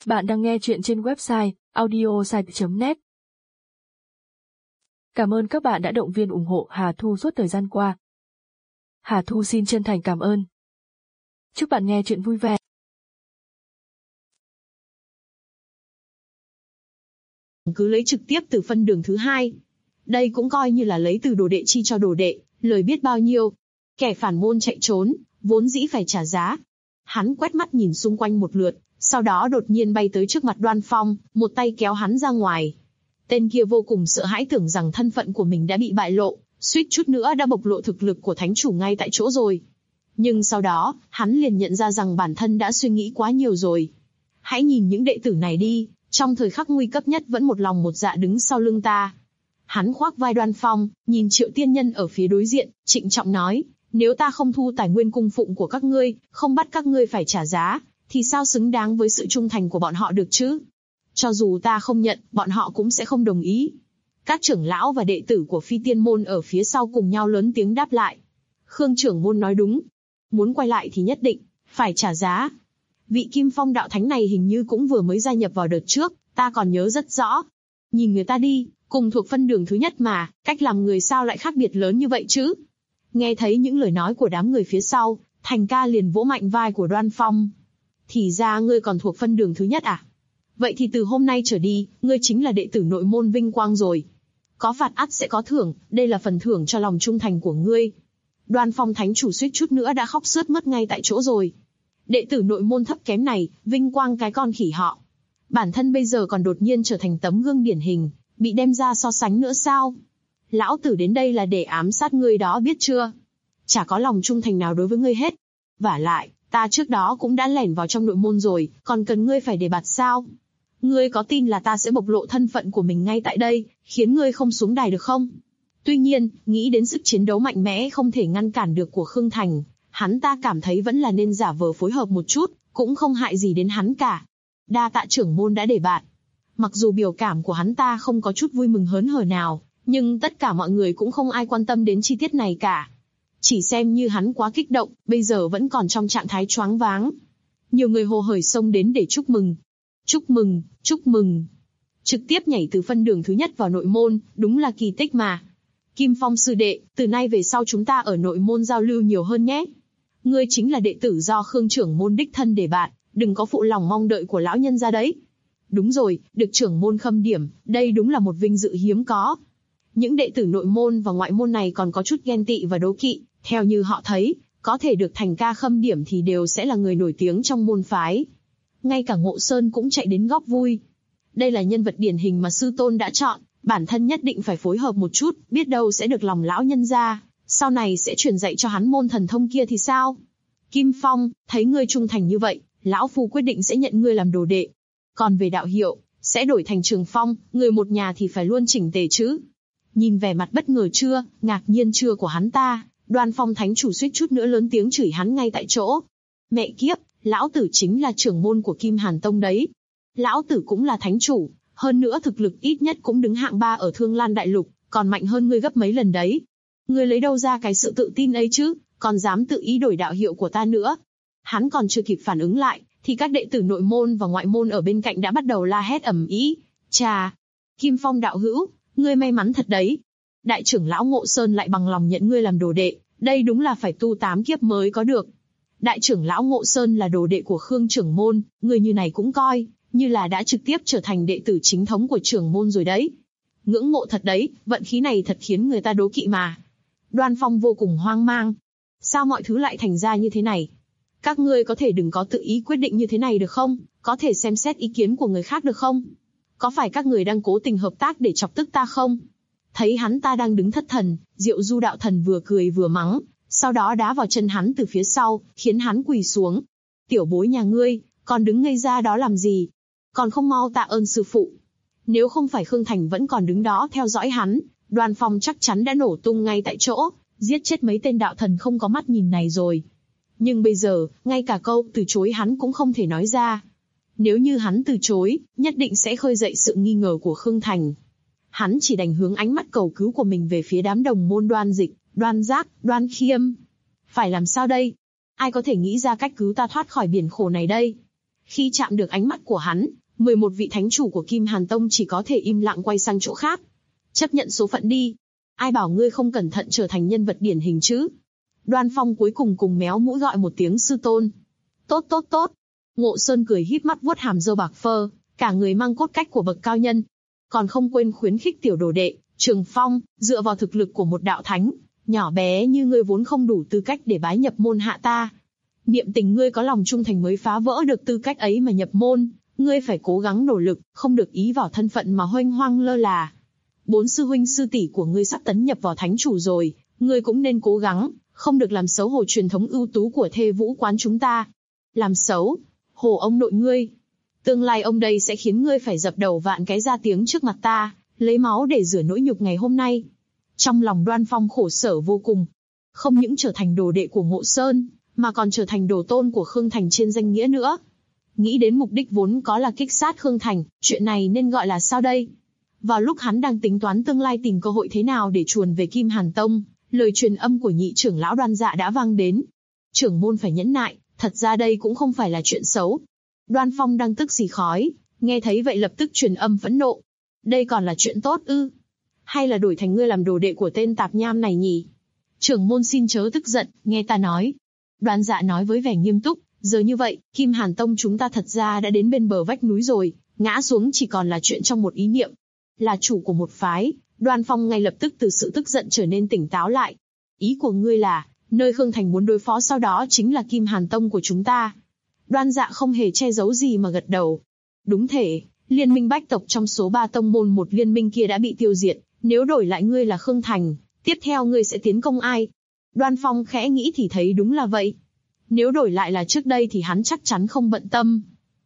Bạn đang nghe chuyện trên website audiosite.net. Cảm ơn các bạn đã động viên ủng hộ Hà Thu suốt thời gian qua. Hà Thu xin chân thành cảm ơn. Chúc bạn nghe chuyện vui vẻ. Cứ lấy trực tiếp từ phân đường thứ hai. Đây cũng coi như là lấy từ đồ đệ chi cho đồ đệ, lời biết bao nhiêu. Kẻ phản môn chạy trốn, vốn dĩ phải trả giá. Hắn quét mắt nhìn xung quanh một lượt, sau đó đột nhiên bay tới trước mặt Đoan Phong, một tay kéo hắn ra ngoài. Tên kia vô cùng sợ hãi, tưởng rằng thân phận của mình đã bị bại lộ, suýt chút nữa đã bộc lộ thực lực của thánh chủ ngay tại chỗ rồi. Nhưng sau đó, hắn liền nhận ra rằng bản thân đã suy nghĩ quá nhiều rồi. Hãy nhìn những đệ tử này đi, trong thời khắc nguy cấp nhất vẫn một lòng một dạ đứng sau lưng ta. Hắn khoác vai Đoan Phong, nhìn Triệu tiên nhân ở phía đối diện, trịnh trọng nói, nếu ta không thu tài nguyên cung phụng của các ngươi, không bắt các ngươi phải trả giá, thì sao xứng đáng với sự trung thành của bọn họ được chứ? Cho dù ta không nhận, bọn họ cũng sẽ không đồng ý. Các trưởng lão và đệ tử của Phi Tiên môn ở phía sau cùng nhau lớn tiếng đáp lại. Khương trưởng môn nói đúng. Muốn quay lại thì nhất định phải trả giá. Vị Kim Phong đạo thánh này hình như cũng vừa mới gia nhập vào đợt trước, ta còn nhớ rất rõ. Nhìn người ta đi, cùng thuộc phân đường thứ nhất mà, cách làm người sao lại khác biệt lớn như vậy chứ? Nghe thấy những lời nói của đám người phía sau, Thành ca liền vỗ mạnh vai của Đoan Phong. Thì ra ngươi còn thuộc phân đường thứ nhất à? Vậy thì từ hôm nay trở đi, ngươi chính là đệ tử nội môn vinh quang rồi. Có phạt ắt sẽ có thưởng, đây là phần thưởng cho lòng trung thành của ngươi. Đoan Phong thánh chủ suýt chút nữa đã khóc sướt mướt ngay tại chỗ rồi. Đệ tử nội môn thấp kém này, vinh quang cái con khỉ họ. Bản thân bây giờ còn đột nhiên trở thành tấm gương điển hình, bị đem ra so sánh nữa sao? Lão tử đến đây là để ám sát ngươi đó, biết chưa? Chả có lòng trung thành nào đối với ngươi hết. Vả lại, ta trước đó cũng đã lẻn vào trong nội môn rồi, còn cần ngươi phải đề bạt sao? Ngươi có tin là ta sẽ bộc lộ thân phận của mình ngay tại đây, khiến ngươi không xuống đài được không? Tuy nhiên, nghĩ đến sức chiến đấu mạnh mẽ không thể ngăn cản được của Khương Thành, hắn ta cảm thấy vẫn là nên giả vờ phối hợp một chút, cũng không hại gì đến hắn cả. Đa tạ trưởng môn đã đề bạt. Mặc dù biểu cảm của hắn ta không có chút vui mừng hớn hở nào, nhưng tất cả mọi người cũng không ai quan tâm đến chi tiết này cả. Chỉ xem như hắn quá kích động, bây giờ vẫn còn trong trạng thái choáng váng. Nhiều người hồ hởi xông đến để chúc mừng. Chúc mừng, chúc mừng. Trực tiếp nhảy từ phân đường thứ nhất vào nội môn, đúng là kỳ tích mà. Kim Phong sư đệ, từ nay về sau chúng ta ở nội môn giao lưu nhiều hơn nhé. Ngươi chính là đệ tử do Khương trưởng môn đích thân đề bạt, đừng có phụ lòng mong đợi của lão nhân ra đấy. Đúng rồi, được trưởng môn khâm điểm, đây đúng là một vinh dự hiếm có. Những đệ tử nội môn và ngoại môn này còn có chút ghen tị và đố kỵ, theo như họ thấy, có thể được Thành ca khâm điểm thì đều sẽ là người nổi tiếng trong môn phái. Ngay cả Ngộ Sơn cũng chạy đến góp vui. Đây là nhân vật điển hình mà sư tôn đã chọn, bản thân nhất định phải phối hợp một chút, biết đâu sẽ được lòng lão nhân ra, sau này sẽ truyền dạy cho hắn môn thần thông kia thì sao? Kim Phong, thấy ngươi trung thành như vậy, lão phu quyết định sẽ nhận ngươi làm đồ đệ. Còn về đạo hiệu, sẽ đổi thành Trường Phong, người một nhà thì phải luôn chỉnh tề chứ. Nhìn vẻ mặt bất ngờ chưa, ngạc nhiên chưa của hắn ta, Đoan Phong thánh chủ suýt chút nữa lớn tiếng chửi hắn ngay tại chỗ. Mẹ kiếp, lão tử chính là trưởng môn của Kim Hàn Tông đấy. Lão tử cũng là thánh chủ, hơn nữa thực lực ít nhất cũng đứng hạng 3 ở Thương Lan Đại Lục, còn mạnh hơn ngươi gấp mấy lần đấy. Ngươi lấy đâu ra cái sự tự tin ấy chứ, còn dám tự ý đổi đạo hiệu của ta nữa. Hắn còn chưa kịp phản ứng lại, thì các đệ tử nội môn và ngoại môn ở bên cạnh đã bắt đầu la hét ầm ĩ. Chà, Kim Phong đạo hữu, ngươi may mắn thật đấy. Đại trưởng lão Ngộ Sơn lại bằng lòng nhận ngươi làm đồ đệ, đây đúng là phải tu 8 kiếp mới có được. Đại trưởng lão Ngộ Sơn là đồ đệ của Khương trưởng môn, người như này cũng coi như là đã trực tiếp trở thành đệ tử chính thống của trưởng môn rồi đấy. Ngưỡng mộ thật đấy, vận khí này thật khiến người ta đố kỵ mà. Đoan Phong vô cùng hoang mang. Sao mọi thứ lại thành ra như thế này? Các ngươi có thể đừng có tự ý quyết định như thế này được không? Có thể xem xét ý kiến của người khác được không? Có phải các người đang cố tình hợp tác để chọc tức ta không? Thấy hắn ta đang đứng thất thần, Diệu Du đạo thần vừa cười vừa mắng, sau đó đá vào chân hắn từ phía sau, khiến hắn quỳ xuống. Tiểu bối nhà ngươi, còn đứng ngây ra đó làm gì? Còn không mau tạ ơn sư phụ. Nếu không phải Khương Thành vẫn còn đứng đó theo dõi hắn, Đoan Phong chắc chắn đã nổ tung ngay tại chỗ, giết chết mấy tên đạo thần không có mắt nhìn này rồi. Nhưng bây giờ, ngay cả câu từ chối hắn cũng không thể nói ra. Nếu như hắn từ chối, nhất định sẽ khơi dậy sự nghi ngờ của Khương Thành. Hắn chỉ đành hướng ánh mắt cầu cứu của mình về phía đám đồng môn Đoan Dịch, Đoan Giác, Đoan Khiêm. Phải làm sao đây? Ai có thể nghĩ ra cách cứu ta thoát khỏi biển khổ này đây? Khi chạm được ánh mắt của hắn, 11 vị thánh chủ của Kim Hàn Tông chỉ có thể im lặng quay sang chỗ khác. Chấp nhận số phận đi. Ai bảo ngươi không cẩn thận trở thành nhân vật điển hình chứ? Đoan Phong cuối cùng méo mũi gọi một tiếng sư tôn. Tốt tốt tốt. Ngộ Sơn cười híp mắt vuốt hàm râu bạc phơ, cả người mang cốt cách của bậc cao nhân. Còn không quên khuyến khích tiểu đồ đệ, Trường Phong, dựa vào thực lực của một đạo thánh, nhỏ bé như ngươi vốn không đủ tư cách để bái nhập môn hạ ta. Niệm tình ngươi có lòng trung thành mới phá vỡ được tư cách ấy mà nhập môn, ngươi phải cố gắng nỗ lực, không được ý vào thân phận mà hoanh hoang lơ là. 4 sư huynh sư tỷ của ngươi sắp tấn nhập vào thánh chủ rồi, ngươi cũng nên cố gắng, không được làm xấu hổ truyền thống ưu tú của Thê Vũ quán chúng ta. Làm xấu? Hồ ông nội ngươi. Tương lai ông đây sẽ khiến ngươi phải dập đầu vạn cái ra tiếng trước mặt ta, lấy máu để rửa nỗi nhục ngày hôm nay. Trong lòng Đoan Phong khổ sở vô cùng. Không những trở thành đồ đệ của Ngộ Sơn, mà còn trở thành đồ tôn của Khương Thành trên danh nghĩa nữa. Nghĩ đến mục đích vốn có là kích sát Khương Thành, chuyện này nên gọi là sao đây? Vào lúc hắn đang tính toán tương lai tìm cơ hội thế nào để chuồn về Kim Hàn Tông, lời truyền âm của nhị trưởng lão Đoan Dạ đã vang đến. Trưởng môn phải nhẫn nại, thật ra đây cũng không phải là chuyện xấu. Đoan Phong đang tức xì khói, nghe thấy vậy lập tức truyền âm phẫn nộ. Đây còn là chuyện tốt ư? Hay là đổi thành ngươi làm đồ đệ của tên tạp nham này nhỉ? Trưởng môn xin chớ tức giận, nghe ta nói. Đoan Dạ nói với vẻ nghiêm túc, giờ như vậy, Kim Hàn Tông chúng ta thật ra đã đến bên bờ vách núi rồi, ngã xuống chỉ còn là chuyện trong một ý niệm. Là chủ của một phái, Đoan Phong ngay lập tức từ sự tức giận trở nên tỉnh táo lại. Ý của ngươi là, nơi Khương Thành muốn đối phó sau đó chính là Kim Hàn Tông của chúng ta. Đoan Dạ không hề che giấu gì mà gật đầu. Đúng thể, liên minh bách tộc trong số 3 tông môn một liên minh kia đã bị tiêu diệt, nếu đổi lại ngươi là Khương Thành, tiếp theo ngươi sẽ tiến công ai? Đoan Phong khẽ nghĩ thì thấy đúng là vậy. Nếu đổi lại là trước đây thì hắn chắc chắn không bận tâm.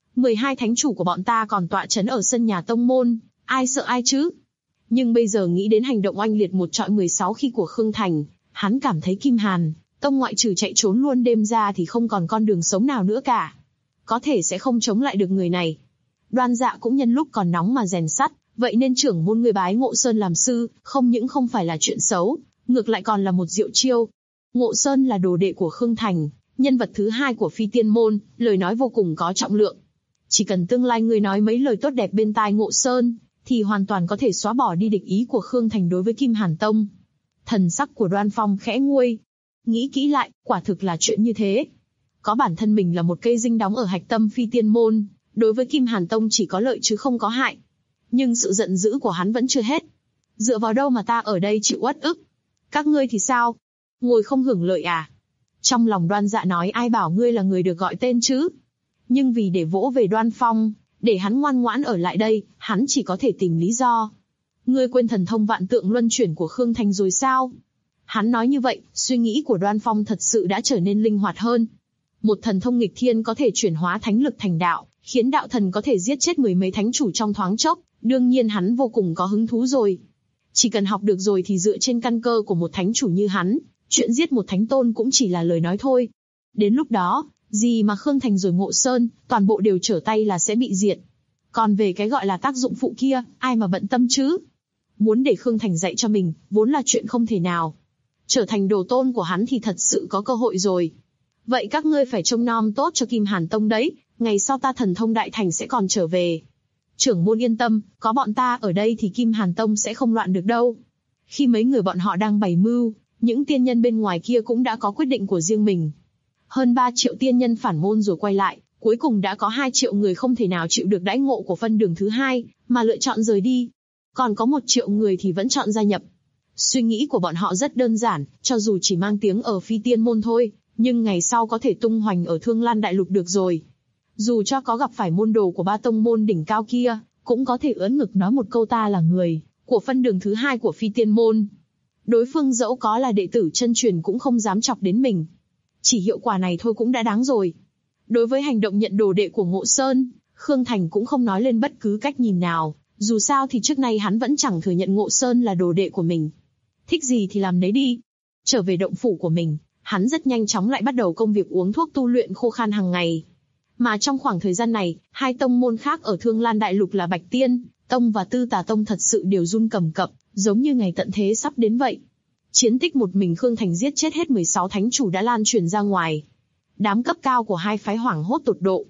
12 thánh chủ của bọn ta còn tọa trấn ở sân nhà tông môn, ai sợ ai chứ? Nhưng bây giờ nghĩ đến hành động oanh liệt một trọi 16 khi của Khương Thành, hắn cảm thấy Kim Hàn Tông ngoại trừ chạy trốn luôn đêm ra thì không còn con đường sống nào nữa cả. Có thể sẽ không chống lại được người này. Đoan Dạ cũng nhân lúc còn nóng mà rèn sắt, vậy nên trưởng môn người bái Ngộ Sơn làm sư, không những không phải là chuyện xấu, ngược lại còn là một diệu chiêu. Ngộ Sơn là đồ đệ của Khương Thành, nhân vật thứ 2 của Phi Tiên Môn, lời nói vô cùng có trọng lượng. Chỉ cần tương lai người nói mấy lời tốt đẹp bên tai Ngộ Sơn, thì hoàn toàn có thể xóa bỏ đi địch ý của Khương Thành đối với Kim Hàn Tông. Thần sắc của Đoan Phong khẽ nguôi. Nghĩ kỹ lại, quả thực là chuyện như thế. Có bản thân mình là một cây dinh đóng ở hạch tâm Phi Tiên Môn, đối với Kim Hàn Tông chỉ có lợi chứ không có hại. Nhưng sự giận dữ của hắn vẫn chưa hết. Dựa vào đâu mà ta ở đây chịu uất ức? Các ngươi thì sao? Ngồi không hưởng lợi à? Trong lòng Đoan Dạ nói ai bảo ngươi là người được gọi tên chứ? Nhưng vì để vỗ về Đoan Phong, để hắn ngoan ngoãn ở lại đây, hắn chỉ có thể tìm lý do. Ngươi quên thần thông vạn tượng luân chuyển của Khương Thành rồi sao? Hắn nói như vậy, suy nghĩ của Đoan Phong thật sự đã trở nên linh hoạt hơn. Một thần thông nghịch thiên có thể chuyển hóa thánh lực thành đạo, khiến đạo thần có thể giết chết mười mấy thánh chủ trong thoáng chốc, đương nhiên hắn vô cùng có hứng thú rồi. Chỉ cần học được rồi thì dựa trên căn cơ của một thánh chủ như hắn, chuyện giết một thánh tôn cũng chỉ là lời nói thôi. Đến lúc đó, gì mà Khương Thành rồi Ngộ Sơn, toàn bộ đều trở tay là sẽ bị diệt. Còn về cái gọi là tác dụng phụ kia, ai mà bận tâm chứ? Muốn để Khương Thành dạy cho mình, vốn là chuyện không thể nào. Trở thành đồ tôn của hắn thì thật sự có cơ hội rồi. Vậy các ngươi phải trông nom tốt cho Kim Hàn Tông đấy, ngày sau ta thần thông đại thành sẽ còn trở về. Trưởng môn yên tâm, có bọn ta ở đây thì Kim Hàn Tông sẽ không loạn được đâu. Khi mấy người bọn họ đang bày mưu, những tiên nhân bên ngoài kia cũng đã có quyết định của riêng mình. Hơn 3 triệu tiên nhân phản môn rồi quay lại, cuối cùng đã có 2 triệu người không thể nào chịu được đãi ngộ của phân đường thứ 2, mà lựa chọn rời đi. Còn có 1 triệu người thì vẫn chọn gia nhập. Suy nghĩ của bọn họ rất đơn giản, cho dù chỉ mang tiếng ở Phi Tiên Môn thôi, nhưng ngày sau có thể tung hoành ở Thương Lan Đại Lục được rồi. Dù cho có gặp phải môn đồ của 3 tông môn đỉnh cao kia, cũng có thể ưỡn ngực nói một câu ta là người của phân đường thứ 2 của Phi Tiên Môn. Đối phương dẫu có là đệ tử chân truyền cũng không dám chọc đến mình. Chỉ hiệu quả này thôi cũng đã đáng rồi. Đối với hành động nhận đồ đệ của Ngộ Sơn, Khương Thành cũng không nói lên bất cứ cách nhìn nào, dù sao thì trước nay hắn vẫn chẳng thừa nhận Ngộ Sơn là đồ đệ của mình. Thích gì thì làm nấy đi. Trở về động phủ của mình, hắn rất nhanh chóng lại bắt đầu công việc uống thuốc tu luyện khô khan hàng ngày. Mà trong khoảng thời gian này, 2 tông môn khác ở Thương Lan Đại Lục là Bạch Tiên Tông và Tư Tà Tông thật sự đều run cầm cập, giống như ngày tận thế sắp đến vậy. Chiến tích một mình Khương Thành giết chết hết 16 thánh chủ đã lan truyền ra ngoài. Đám cấp cao của 2 phái hoảng hốt tột độ.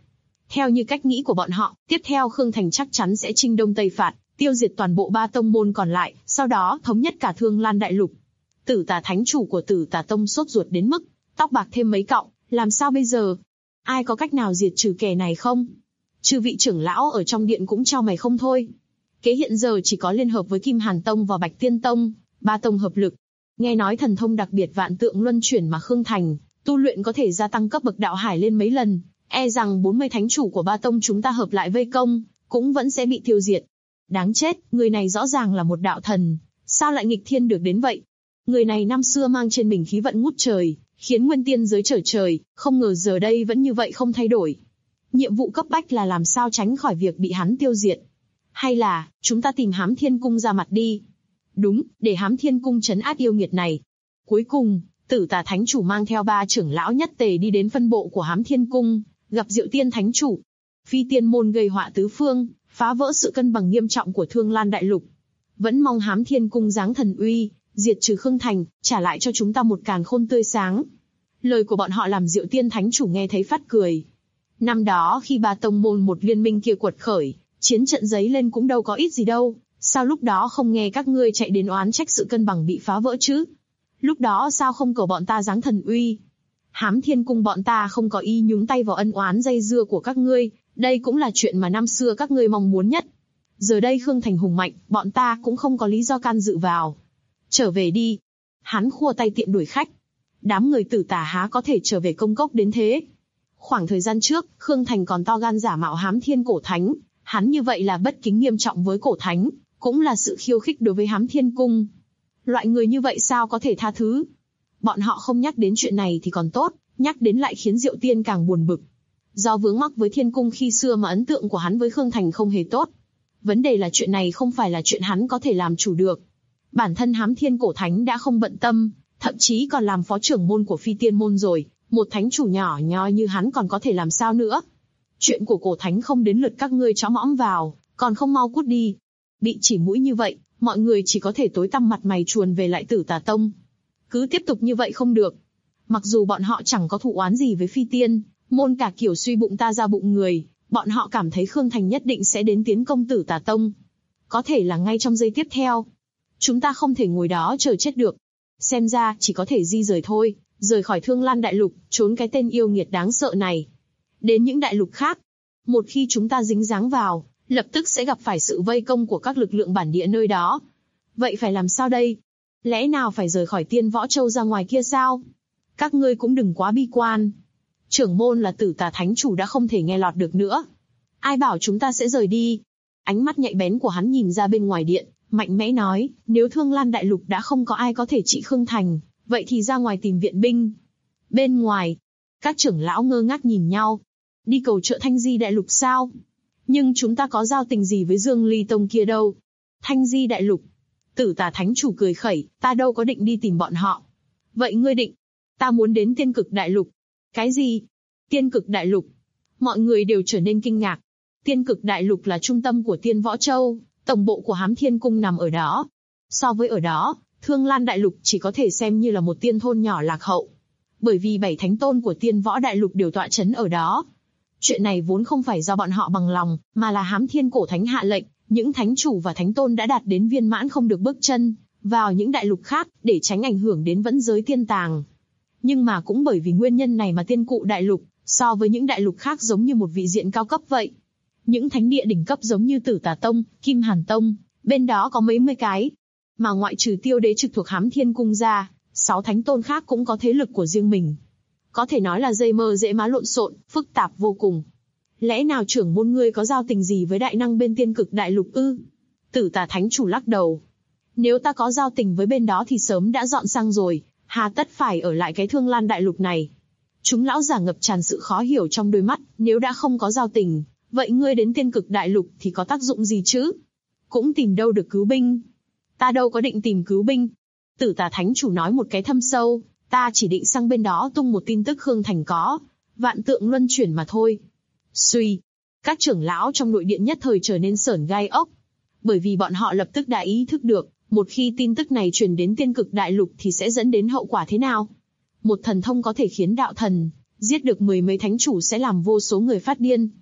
Theo như cách nghĩ của bọn họ, tiếp theo Khương Thành chắc chắn sẽ chinh đông tây phạt, tiêu diệt toàn bộ 3 tông môn còn lại, sau đó thống nhất cả Thương Lan Đại Lục. Tử Tà thánh chủ của Tử Tà Tông sốt ruột đến mức tóc bạc thêm mấy cọng, làm sao bây giờ? Ai có cách nào diệt trừ kẻ này không? Chư vị trưởng lão ở trong điện cũng chau mày không thôi. Kế hiện giờ chỉ có liên hợp với Kim Hàn Tông và Bạch Tiên Tông, 3 tông hợp lực. Nghe nói thần thông đặc biệt Vạn Tượng Luân Chuyển mà Khương Thành tu luyện có thể gia tăng cấp bậc đạo hải lên mấy lần, e rằng 40 thánh chủ của 3 tông chúng ta hợp lại vây công, cũng vẫn sẽ bị tiêu diệt. Đáng chết, người này rõ ràng là một đạo thần, sao lại nghịch thiên được đến vậy? Người này năm xưa mang trên mình khí vận ngút trời, khiến nguyên tiên giới trở trời, không ngờ giờ đây vẫn như vậy không thay đổi. Nhiệm vụ cấp bách là làm sao tránh khỏi việc bị hắn tiêu diệt. Hay là, chúng ta tìm Hám Thiên Cung ra mặt đi. Đúng, để Hám Thiên Cung trấn áp yêu nghiệt này. Cuối cùng, Tử Tà Thánh Chủ mang theo 3 trưởng lão nhất tề đi đến phân bộ của Hám Thiên Cung, gặp Diệu Tiên Thánh Chủ. Phi tiên môn gây họa tứ phương, phá vỡ sự cân bằng nghiêm trọng của Thương Lan Đại Lục. Vẫn mong Hám Thiên Cung giáng thần uy, diệt trừ Khương Thành, trả lại cho chúng ta một càn khôn tươi sáng. Lời của bọn họ làm Diệu Tiên Thánh Chủ nghe thấy phát cười. Năm đó khi 3 tông môn một liên minh kia quật khởi, chiến trận giấy lên cũng đâu có ít gì đâu, sao lúc đó không nghe các ngươi chạy đến oán trách sự cân bằng bị phá vỡ chứ? Lúc đó sao không cầu bọn ta giáng thần uy? Hám Thiên Cung bọn ta không có ý nhúng tay vào ân oán dây dưa của các ngươi, đây cũng là chuyện mà năm xưa các ngươi mong muốn nhất. Giờ đây Khương Thành hùng mạnh, bọn ta cũng không có lý do can dự vào. Trở về đi. Hắn khua tay tiện đuổi khách. Đám người Tử Tà há có thể trở về công cốc đến thế? Khoảng thời gian trước, Khương Thành còn to gan giả mạo Hám Thiên Cổ Thánh, hắn như vậy là bất kính nghiêm trọng với Cổ Thánh, cũng là sự khiêu khích đối với Hám Thiên Cung. Loại người như vậy sao có thể tha thứ? Bọn họ không nhắc đến chuyện này thì còn tốt, nhắc đến lại khiến Diệu Tiên càng buồn bực. Do vướng mắc với Thiên Cung khi xưa mà ấn tượng của hắn với Khương Thành không hề tốt. Vấn đề là chuyện này không phải là chuyện hắn có thể làm chủ được. Bản thân Hám Thiên Cổ Thánh đã không bận tâm, thậm chí còn làm phó trưởng môn của Phi Tiên môn rồi, một thánh chủ nhỏ nhoi như hắn còn có thể làm sao nữa? Chuyện của Cổ Thánh không đến lượt các ngươi chó mõm vào, còn không mau cút đi. Bị chỉ mũi như vậy, mọi người chỉ có thể tối tăm mặt mày chuồn về lại Tử Tà Tông. Cứ tiếp tục như vậy không được. Mặc dù bọn họ chẳng có thù oán gì với Phi Tiên môn, cả kiểu suy bụng ta ra bụng người, bọn họ cảm thấy Khương Thành nhất định sẽ đến tiến công Tử Tà Tông. Có thể là ngay trong giây tiếp theo. Chúng ta không thể ngồi đó chờ chết được. Xem ra chỉ có thể di rời thôi, rời khỏi Thương Lan Đại Lục, trốn cái tên yêu nghiệt đáng sợ này. Đến những đại lục khác. Một khi chúng ta dính dáng vào, lập tức sẽ gặp phải sự vây công của các lực lượng bản địa nơi đó. Vậy phải làm sao đây? Lẽ nào phải rời khỏi Tiên Võ Châu ra ngoài kia sao? Các ngươi cũng đừng quá bi quan. Trưởng môn là Tử Tà Thánh Chủ đã không thể nghe lọt được nữa. Ai bảo chúng ta sẽ rời đi? Ánh mắt nhạy bén của hắn nhìn ra bên ngoài điện, mạnh mẽ nói, nếu Thương Lan Đại Lục đã không có ai có thể trị Khương Thành, vậy thì ra ngoài tìm viện binh. Bên ngoài, các trưởng lão ngơ ngác nhìn nhau. Đi cầu trợ Thanh Di Đại Lục sao? Nhưng chúng ta có giao tình gì với Dương Ly Tông kia đâu? Thanh Di Đại Lục. Tử Tà Thánh Chủ cười khẩy, ta đâu có định đi tìm bọn họ. Vậy ngươi định? Ta muốn đến Tiên Cực Đại Lục. Cái gì? Tiên Cực Đại Lục? Mọi người đều trở nên kinh ngạc. Tiên Cực Đại Lục là trung tâm của Tiên Võ Châu, tổng bộ của Hám Thiên Cung nằm ở đó. So với ở đó, Thương Lan Đại Lục chỉ có thể xem như là một tiên thôn nhỏ lạc hậu. Bởi vì 7 thánh tôn của Tiên Võ Đại Lục đều tọa chấn ở đó. Chuyện này vốn không phải do bọn họ bằng lòng, mà là Hám Thiên Cổ Thánh hạ lệnh, những thánh chủ và thánh tôn đã đạt đến viên mãn không được bước chân vào những đại lục khác, để tránh ảnh hưởng đến vẫn giới tiên tàng. Nhưng mà cũng bởi vì nguyên nhân này mà Tiên Cụ Đại Lục, so với những đại lục khác giống như một vị diện cao cấp vậy. Những thánh địa đỉnh cấp giống như Tử Tà Tông, Kim Hàn Tông, bên đó có mấy mươi cái. Mà ngoại trừ Tiêu Đế trực thuộc Hám Thiên Cung ra, 6 thánh tôn khác cũng có thế lực của riêng mình. Có thể nói là dây mơ dễ má lộn xộn, phức tạp vô cùng. Lẽ nào trưởng môn ngươi có giao tình gì với đại năng bên Tiên Cực Đại Lục ư? Tử Tà Thánh Chủ lắc đầu. Nếu ta có giao tình với bên đó thì sớm đã dọn sang rồi, hà tất phải ở lại cái Thương Lan Đại Lục này? Chúng lão giả ngập tràn sự khó hiểu trong đôi mắt, nếu đã không có giao tình, vậy ngươi đến Tiên Cực Đại Lục thì có tác dụng gì chứ? Cũng tìm đâu được cứu binh. Ta đâu có định tìm cứu binh. Tử Tà Thánh Chủ nói một cái thâm sâu, ta chỉ định sang bên đó tung một tin tức Khương Thành có Vạn Tượng Luân Chuyển mà thôi. Suy, các trưởng lão trong nội điện nhất thời trở nên sởn gai ốc. Bởi vì bọn họ lập tức đã ý thức được, một khi tin tức này truyền đến Tiên Cực Đại Lục thì sẽ dẫn đến hậu quả thế nào. Một thần thông có thể khiến đạo thần giết được 10 mấy thánh chủ sẽ làm vô số người phát điên.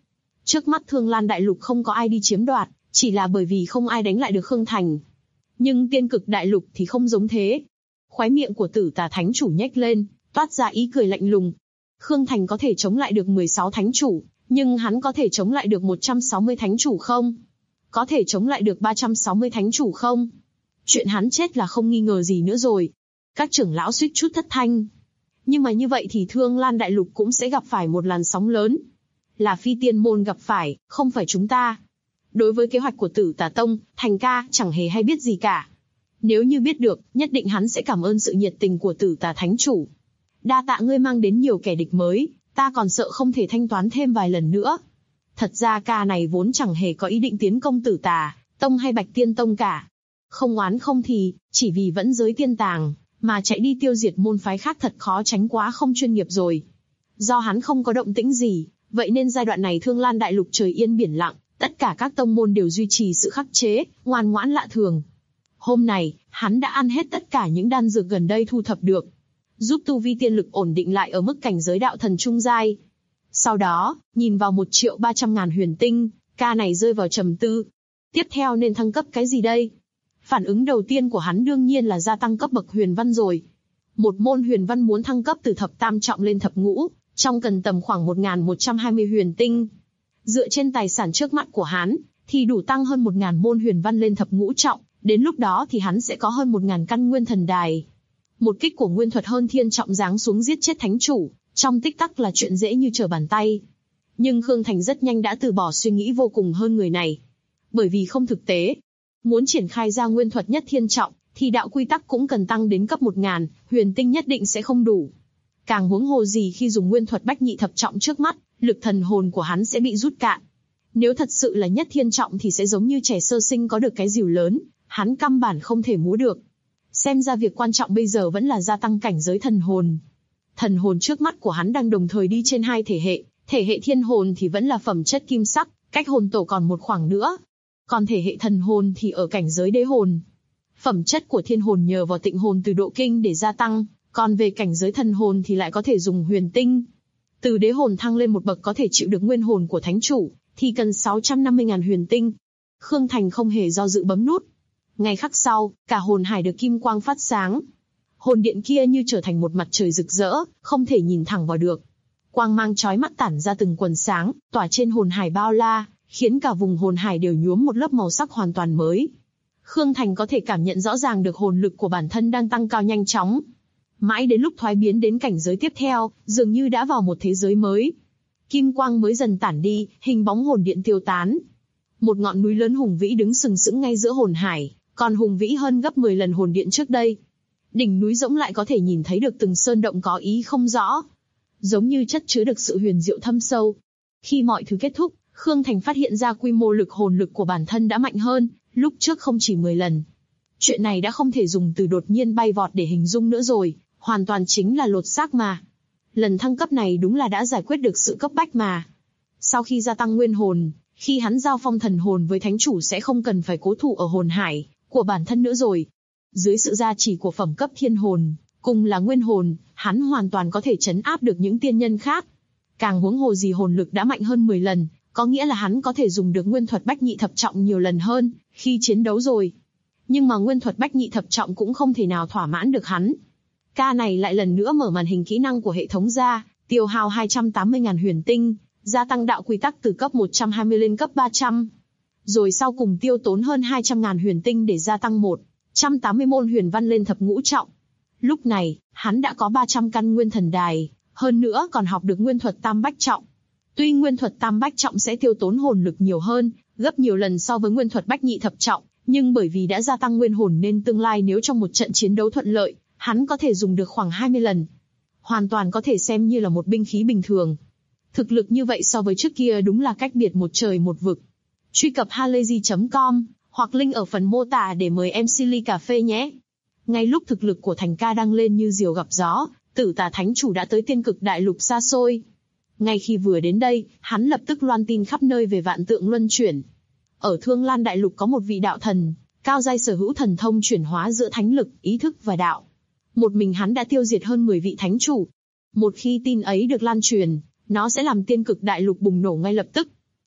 Trước mắt Thương Lan Đại Lục không có ai đi chiếm đoạt, chỉ là bởi vì không ai đánh lại được Khương Thành. Nhưng Tiên Cực Đại Lục thì không giống thế. Khóe miệng của Tử Tà Thánh Chủ nhếch lên, toát ra ý cười lạnh lùng. Khương Thành có thể chống lại được 16 thánh chủ, nhưng hắn có thể chống lại được 160 thánh chủ không? Có thể chống lại được 360 thánh chủ không? Chuyện hắn chết là không nghi ngờ gì nữa rồi. Các trưởng lão suýt chút thất thanh. Nhưng mà như vậy thì Thương Lan Đại Lục cũng sẽ gặp phải một làn sóng lớn. Là Phi Tiên Môn gặp phải, không phải chúng ta. Đối với kế hoạch của Tử Tà Tông, Thành ca chẳng hề hay biết gì cả. Nếu như biết được, nhất định hắn sẽ cảm ơn sự nhiệt tình của Tử Tà Thánh Chủ. Đa tạ ngươi mang đến nhiều kẻ địch mới, ta còn sợ không thể thanh toán thêm vài lần nữa. Thật ra ca này vốn chẳng hề có ý định tiến công Tử Tà Tông hay Bạch Tiên Tông cả. Không oán không thì, chỉ vì vẫn giới tiên tàng, mà chạy đi tiêu diệt môn phái khác thật khó tránh quá không chuyên nghiệp rồi. Do hắn không có động tĩnh gì, vậy nên giai đoạn này Thương Lan Đại Lục trời yên biển lặng, tất cả các tông môn đều duy trì sự khắc chế, ngoan ngoãn lạ thường. Hôm này, hắn đã ăn hết tất cả những đan dược gần đây thu thập được, giúp tu vi tiên lực ổn định lại ở mức cảnh giới đạo thần trung giai. Sau đó, nhìn vào 1.300.000 huyền tinh, ca này rơi vào trầm tư. Tiếp theo nên thăng cấp cái gì đây? Phản ứng đầu tiên của hắn đương nhiên là gia tăng cấp bậc huyền văn rồi. Một môn huyền văn muốn thăng cấp từ thập tam trọng lên thập ngũ, trong cần tầm khoảng 1.120 huyền tinh. Dựa trên tài sản trước mắt của hắn, thì đủ tăng hơn 1.000 môn huyền văn lên thập ngũ trọng, đến lúc đó thì hắn sẽ có hơn 1.000 căn nguyên thần đài. Một kích của nguyên thuật hơn thiên trọng giáng xuống giết chết thánh chủ, trong tích tắc là chuyện dễ như trở bàn tay. Nhưng Khương Thành rất nhanh đã từ bỏ suy nghĩ vô cùng hơn người này. Bởi vì không thực tế. Muốn triển khai ra nguyên thuật nhất thiên trọng, thì đạo quy tắc cũng cần tăng đến cấp 1.000, huyền tinh nhất định sẽ không đủ. Càng huống hồ gì khi dùng nguyên thuật bách nhị thập trọng trước mắt, lực thần hồn của hắn sẽ bị rút cạn. Nếu thật sự là nhất thiên trọng thì sẽ giống như trẻ sơ sinh có được cái rìu lớn, hắn căn bản không thể múa được. Xem ra việc quan trọng bây giờ vẫn là gia tăng cảnh giới thần hồn. Thần hồn trước mắt của hắn đang đồng thời đi trên hai thể hệ thiên hồn thì vẫn là phẩm chất kim sắc, cách hồn tổ còn một khoảng nữa. Còn thể hệ thần hồn thì ở cảnh giới đế hồn. Phẩm chất của thiên hồn nhờ vào tịnh hồn từ độ kinh để gia tăng, còn về cảnh giới thần hồn thì lại có thể dùng huyền tinh. Từ đế hồn thăng lên một bậc có thể chịu được nguyên hồn của thánh chủ, thì cần 650.000 huyền tinh. Khương Thành không hề do dự bấm nút. Ngay khắc sau, cả hồn hải được kim quang phát sáng. Hồn điện kia như trở thành một mặt trời rực rỡ, không thể nhìn thẳng vào được. Quang mang chói mắt tản ra từng quần sáng, tỏa trên hồn hải bao la, khiến cả vùng hồn hải đều nhuốm một lớp màu sắc hoàn toàn mới. Khương Thành có thể cảm nhận rõ ràng được hồn lực của bản thân đang tăng cao nhanh chóng. Mãi đến lúc thoái biến đến cảnh giới tiếp theo, dường như đã vào một thế giới mới. Kim quang mới dần tản đi, hình bóng hồn điện tiêu tán. Một ngọn núi lớn hùng vĩ đứng sừng sững ngay giữa hồn hải, còn hùng vĩ hơn gấp 10 lần hồn điện trước đây. Đỉnh núi rỗng lại có thể nhìn thấy được từng sơn động có ý không rõ, giống như chất chứa được sự huyền diệu thâm sâu. Khi mọi thứ kết thúc, Khương Thành phát hiện ra quy mô lực hồn lực của bản thân đã mạnh hơn, lúc trước không chỉ 10 lần. Chuyện này đã không thể dùng từ đột nhiên bay vọt để hình dung nữa rồi, hoàn toàn chính là lột xác mà. Lần thăng cấp này đúng là đã giải quyết được sự cấp bách mà. Sau khi gia tăng nguyên hồn, khi hắn giao phong thần hồn với thánh chủ sẽ không cần phải cố thủ ở hồn hải của bản thân nữa rồi. Dưới sự gia trì của phẩm cấp thiên hồn, cùng là nguyên hồn, hắn hoàn toàn có thể trấn áp được những tiên nhân khác. Càng huống hồ gì hồn lực đã mạnh hơn 10 lần, có nghĩa là hắn có thể dùng được nguyên thuật bách nhị thập trọng nhiều lần hơn khi chiến đấu rồi. Nhưng mà nguyên thuật bách nhị thập trọng cũng không thể nào thỏa mãn được hắn. Ca này lại lần nữa mở màn hình kỹ năng của hệ thống ra, tiêu hao 280.000 huyền tinh, gia tăng đạo quy tắc từ cấp 120 lên cấp 300. Rồi sau cùng tiêu tốn hơn 200.000 huyền tinh để gia tăng 180 môn huyền văn lên thập ngũ trọng. Lúc này, hắn đã có 300 căn nguyên thần đài, hơn nữa còn học được nguyên thuật tam bách trọng. Tuy nguyên thuật tam bách trọng sẽ tiêu tốn hồn lực nhiều hơn, gấp nhiều lần so với nguyên thuật bách nhị thập trọng, nhưng bởi vì đã gia tăng nguyên hồn nên tương lai nếu trong một trận chiến đấu thuận lợi, hắn có thể dùng được khoảng 20 lần. Hoàn toàn có thể xem như là một binh khí bình thường. Thực lực như vậy so với trước kia đúng là cách biệt một trời một vực. Truy cập halayzi.com hoặc link ở phần mô tả để mời MC ly cà phê nhé. Ngay lúc thực lực của Thành ca đang lên như diều gặp gió, Tử Tà Thánh Chủ đã tới Tiên Cực Đại Lục xa xôi. Ngay khi vừa đến đây, hắn lập tức loan tin khắp nơi về vạn tượng luân chuyển. Ở Thương Lan Đại Lục có một vị đạo thần, cao giai sở hữu thần thông chuyển hóa giữa thánh lực, ý thức và đạo. Một mình hắn đã tiêu diệt hơn 10 vị thánh chủ. Một khi tin ấy được lan truyền, nó sẽ làm Tiên Cực Đại Lục bùng nổ ngay lập tức.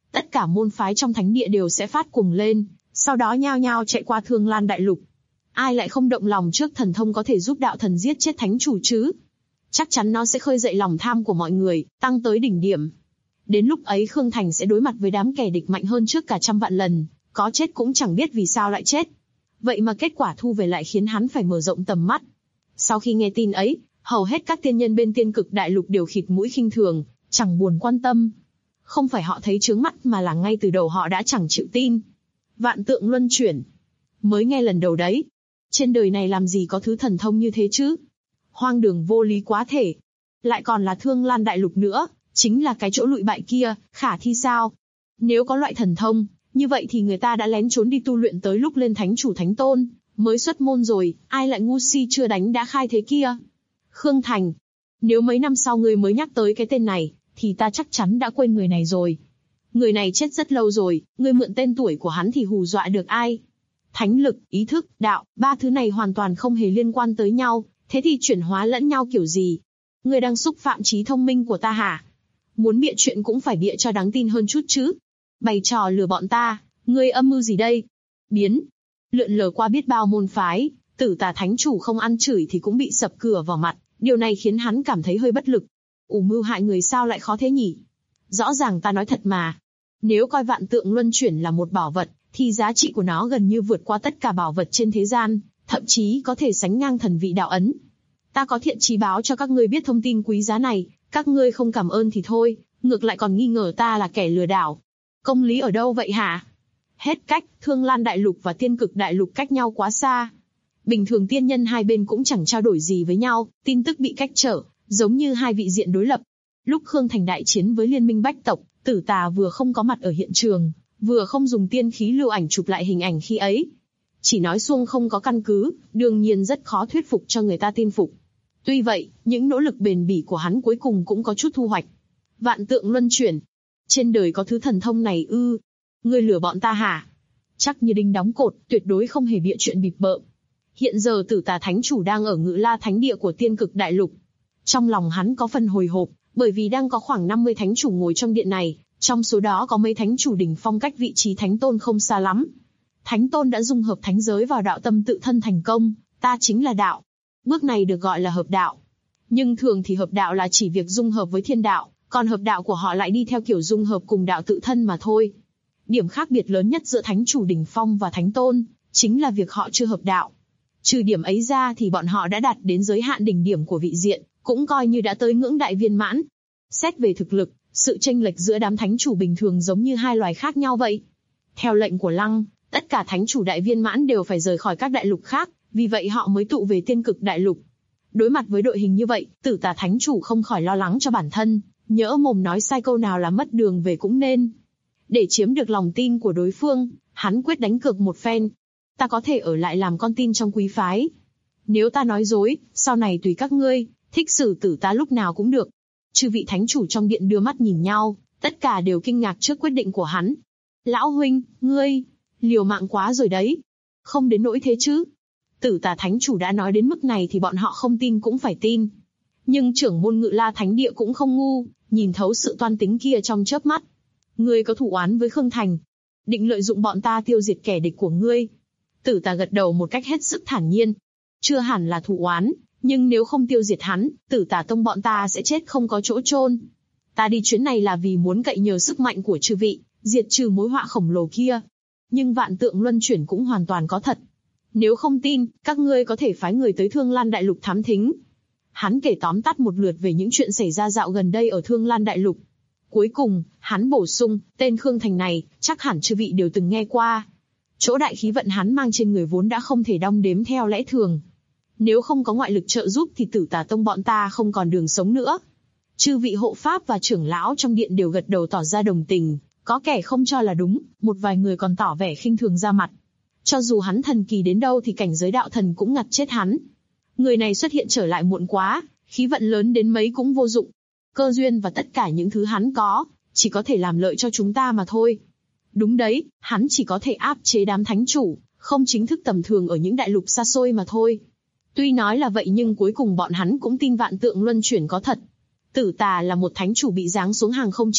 tất cả môn phái trong thánh địa đều sẽ phát cuồng lên, sau đó nhao nhao chạy qua Thương Lan Đại Lục. Ai lại không động lòng trước thần thông có thể giúp đạo thần giết chết thánh chủ chứ? Chắc chắn nó sẽ khơi dậy lòng tham của mọi người, tăng tới đỉnh điểm. Đến lúc ấy Khương Thành sẽ đối mặt với đám kẻ địch mạnh hơn trước cả trăm vạn lần, có chết cũng chẳng biết vì sao lại chết. Vậy mà kết quả thu về lại khiến hắn phải mở rộng tầm mắt. Sau khi nghe tin ấy, hầu hết các tiên nhân bên Tiên Cực Đại Lục đều khịt mũi khinh thường, chẳng buồn quan tâm. Không phải họ thấy chướng mắt mà là ngay từ đầu họ đã chẳng chịu tin. Vạn tượng luân chuyển. Mới nghe lần đầu đấy. Trên đời này làm gì có thứ thần thông như thế chứ? Hoang đường vô lý quá thể. Lại còn là Thương Lan Đại Lục nữa, chính là cái chỗ lụi bại kia, khả thi sao? Nếu có loại thần thông, như vậy thì người ta đã lén trốn đi tu luyện tới lúc lên thánh chủ thánh tôn, mới xuất môn rồi, ai lại ngu si chưa đánh đã khai thế kia? Khương Thành, nếu mấy năm sau ngươi mới nhắc tới cái tên này, thì ta chắc chắn đã quên người này rồi. Người này chết rất lâu rồi, ngươi mượn tên tuổi của hắn thì hù dọa được ai? Thánh lực, ý thức, đạo, ba thứ này hoàn toàn không hề liên quan tới nhau, thế thì chuyển hóa lẫn nhau kiểu gì? Ngươi đang xúc phạm trí thông minh của ta hả? Muốn bịa chuyện cũng phải bịa cho đáng tin hơn chút chứ. Bày trò lừa bọn ta, ngươi âm mưu gì đây? Biến. Lượn lờ qua biết bao môn phái, Tử Tà Thánh Chủ không ăn chửi thì cũng bị sập cửa vào mặt, điều này khiến hắn cảm thấy hơi bất lực. Mưu hại người sao lại khó thế nhỉ? Rõ ràng ta nói thật mà. Nếu coi vạn tượng luân chuyển là một bảo vật, thì giá trị của nó gần như vượt qua tất cả bảo vật trên thế gian, thậm chí có thể sánh ngang thần vị đạo ấn. Ta có thiện chí báo cho các ngươi biết thông tin quý giá này, các ngươi không cảm ơn thì thôi, ngược lại còn nghi ngờ ta là kẻ lừa đảo. Công lý ở đâu vậy hả? Hết cách, Thương Lan Đại Lục và Tiên Cực Đại Lục cách nhau quá xa. Bình thường tiên nhân hai bên cũng chẳng trao đổi gì với nhau, tin tức bị cách trở, giống như hai vị diện đối lập. Lúc Khương Thành đại chiến với Liên minh Bách tộc, Tử Tà vừa không có mặt ở hiện trường, vừa không dùng tiên khí lưu ảnh chụp lại hình ảnh khi ấy. Chỉ nói suông không có căn cứ, đương nhiên rất khó thuyết phục cho người ta tin phục. Tuy vậy, những nỗ lực bền bỉ của hắn cuối cùng cũng có chút thu hoạch. Vạn tượng luân chuyển. Trên đời có thứ thần thông này ư? Ngươi lừa bọn ta hả? Chắc như đinh đóng cột, tuyệt đối không hề bịa chuyện bịp bợm. Hiện giờ Tử Tà Thánh Chủ đang ở Ngự La Thánh Địa của Tiên Cực Đại Lục. Trong lòng hắn có phần hồi hộp, bởi vì đang có khoảng 50 thánh chủ ngồi trong điện này, trong số đó có mấy thánh chủ đỉnh phong cách vị trí thánh tôn không xa lắm. Thánh tôn đã dung hợp thánh giới vào đạo tâm tự thân thành công, ta chính là đạo. Bước này được gọi là hợp đạo. Nhưng thường thì hợp đạo là chỉ việc dung hợp với thiên đạo, còn hợp đạo của họ lại đi theo kiểu dung hợp cùng đạo tự thân mà thôi. Điểm khác biệt lớn nhất giữa thánh chủ đỉnh phong và thánh tôn, chính là việc họ chưa hợp đạo. Trừ điểm ấy ra thì bọn họ đã đạt đến giới hạn đỉnh điểm của vị diện, cũng coi như đã tới ngưỡng đại viên mãn. Xét về thực lực, sự chênh lệch giữa đám thánh chủ bình thường giống như hai loài khác nhau vậy. Theo lệnh của Lăng, tất cả thánh chủ đại viên mãn đều phải rời khỏi các đại lục khác, vì vậy họ mới tụ về Tiên Cực Đại Lục. Đối mặt với đội hình như vậy, Tử Tà Thánh Chủ không khỏi lo lắng cho bản thân, nhỡ mồm nói sai câu nào là mất đường về cũng nên. Để chiếm được lòng tin của đối phương, hắn quyết đánh cược một phen. Ta có thể ở lại làm con tin trong quý phái. Nếu ta nói dối, sau này tùy các ngươi, thích xử tử ta lúc nào cũng được. Chư vị thánh chủ trong điện đưa mắt nhìn nhau, tất cả đều kinh ngạc trước quyết định của hắn. Lão huynh, ngươi, liều mạng quá rồi đấy. Không đến nỗi thế chứ. Tử Tà Thánh Chủ đã nói đến mức này thì bọn họ không tin cũng phải tin. Nhưng trưởng môn Ngự La Thánh Địa cũng không ngu, nhìn thấu sự toan tính kia trong chớp mắt. Ngươi có thù oán với Khương Thành, định lợi dụng bọn ta tiêu diệt kẻ địch của ngươi. Tử Tà gật đầu một cách hết sức thản nhiên. Chưa hẳn là thù oán, nhưng nếu không tiêu diệt hắn, Tử Tà tông bọn ta sẽ chết không có chỗ chôn. Ta đi chuyến này là vì muốn cậy nhờ sức mạnh của chư vị, diệt trừ mối họa khổng lồ kia. Nhưng vạn tượng luân chuyển cũng hoàn toàn có thật. Nếu không tin, các ngươi có thể phái người tới Thương Lan Đại Lục thám thính. Hắn kể tóm tắt một lượt về những chuyện xảy ra dạo gần đây ở Thương Lan Đại Lục. Cuối cùng, hắn bổ sung, tên Khương Thành này, chắc hẳn chư vị đều từng nghe qua. Chỗ đại khí vận hắn mang trên người vốn đã không thể đong đếm theo lẽ thường. Nếu không có ngoại lực trợ giúp thì Tử Tà tông bọn ta không còn đường sống nữa. Chư vị hộ pháp và trưởng lão trong điện đều gật đầu tỏ ra đồng tình, có kẻ không cho là đúng, một vài người còn tỏ vẻ khinh thường ra mặt. Cho dù hắn thần kỳ đến đâu thì cảnh giới đạo thần cũng ngặt chết hắn. Người này xuất hiện trở lại muộn quá, khí vận lớn đến mấy cũng vô dụng. Cơ duyên và tất cả những thứ hắn có, chỉ có thể làm lợi cho chúng ta mà thôi. Đúng đấy, hắn chỉ có thể áp chế đám thánh chủ, không chính thức tầm thường ở những đại lục xa xôi mà thôi. Tuy nói là vậy nhưng cuối cùng bọn hắn cũng tin vạn tượng luân chuyển có thật. Tử Tà là một thánh chủ bị giáng xuống hàng không chính thức,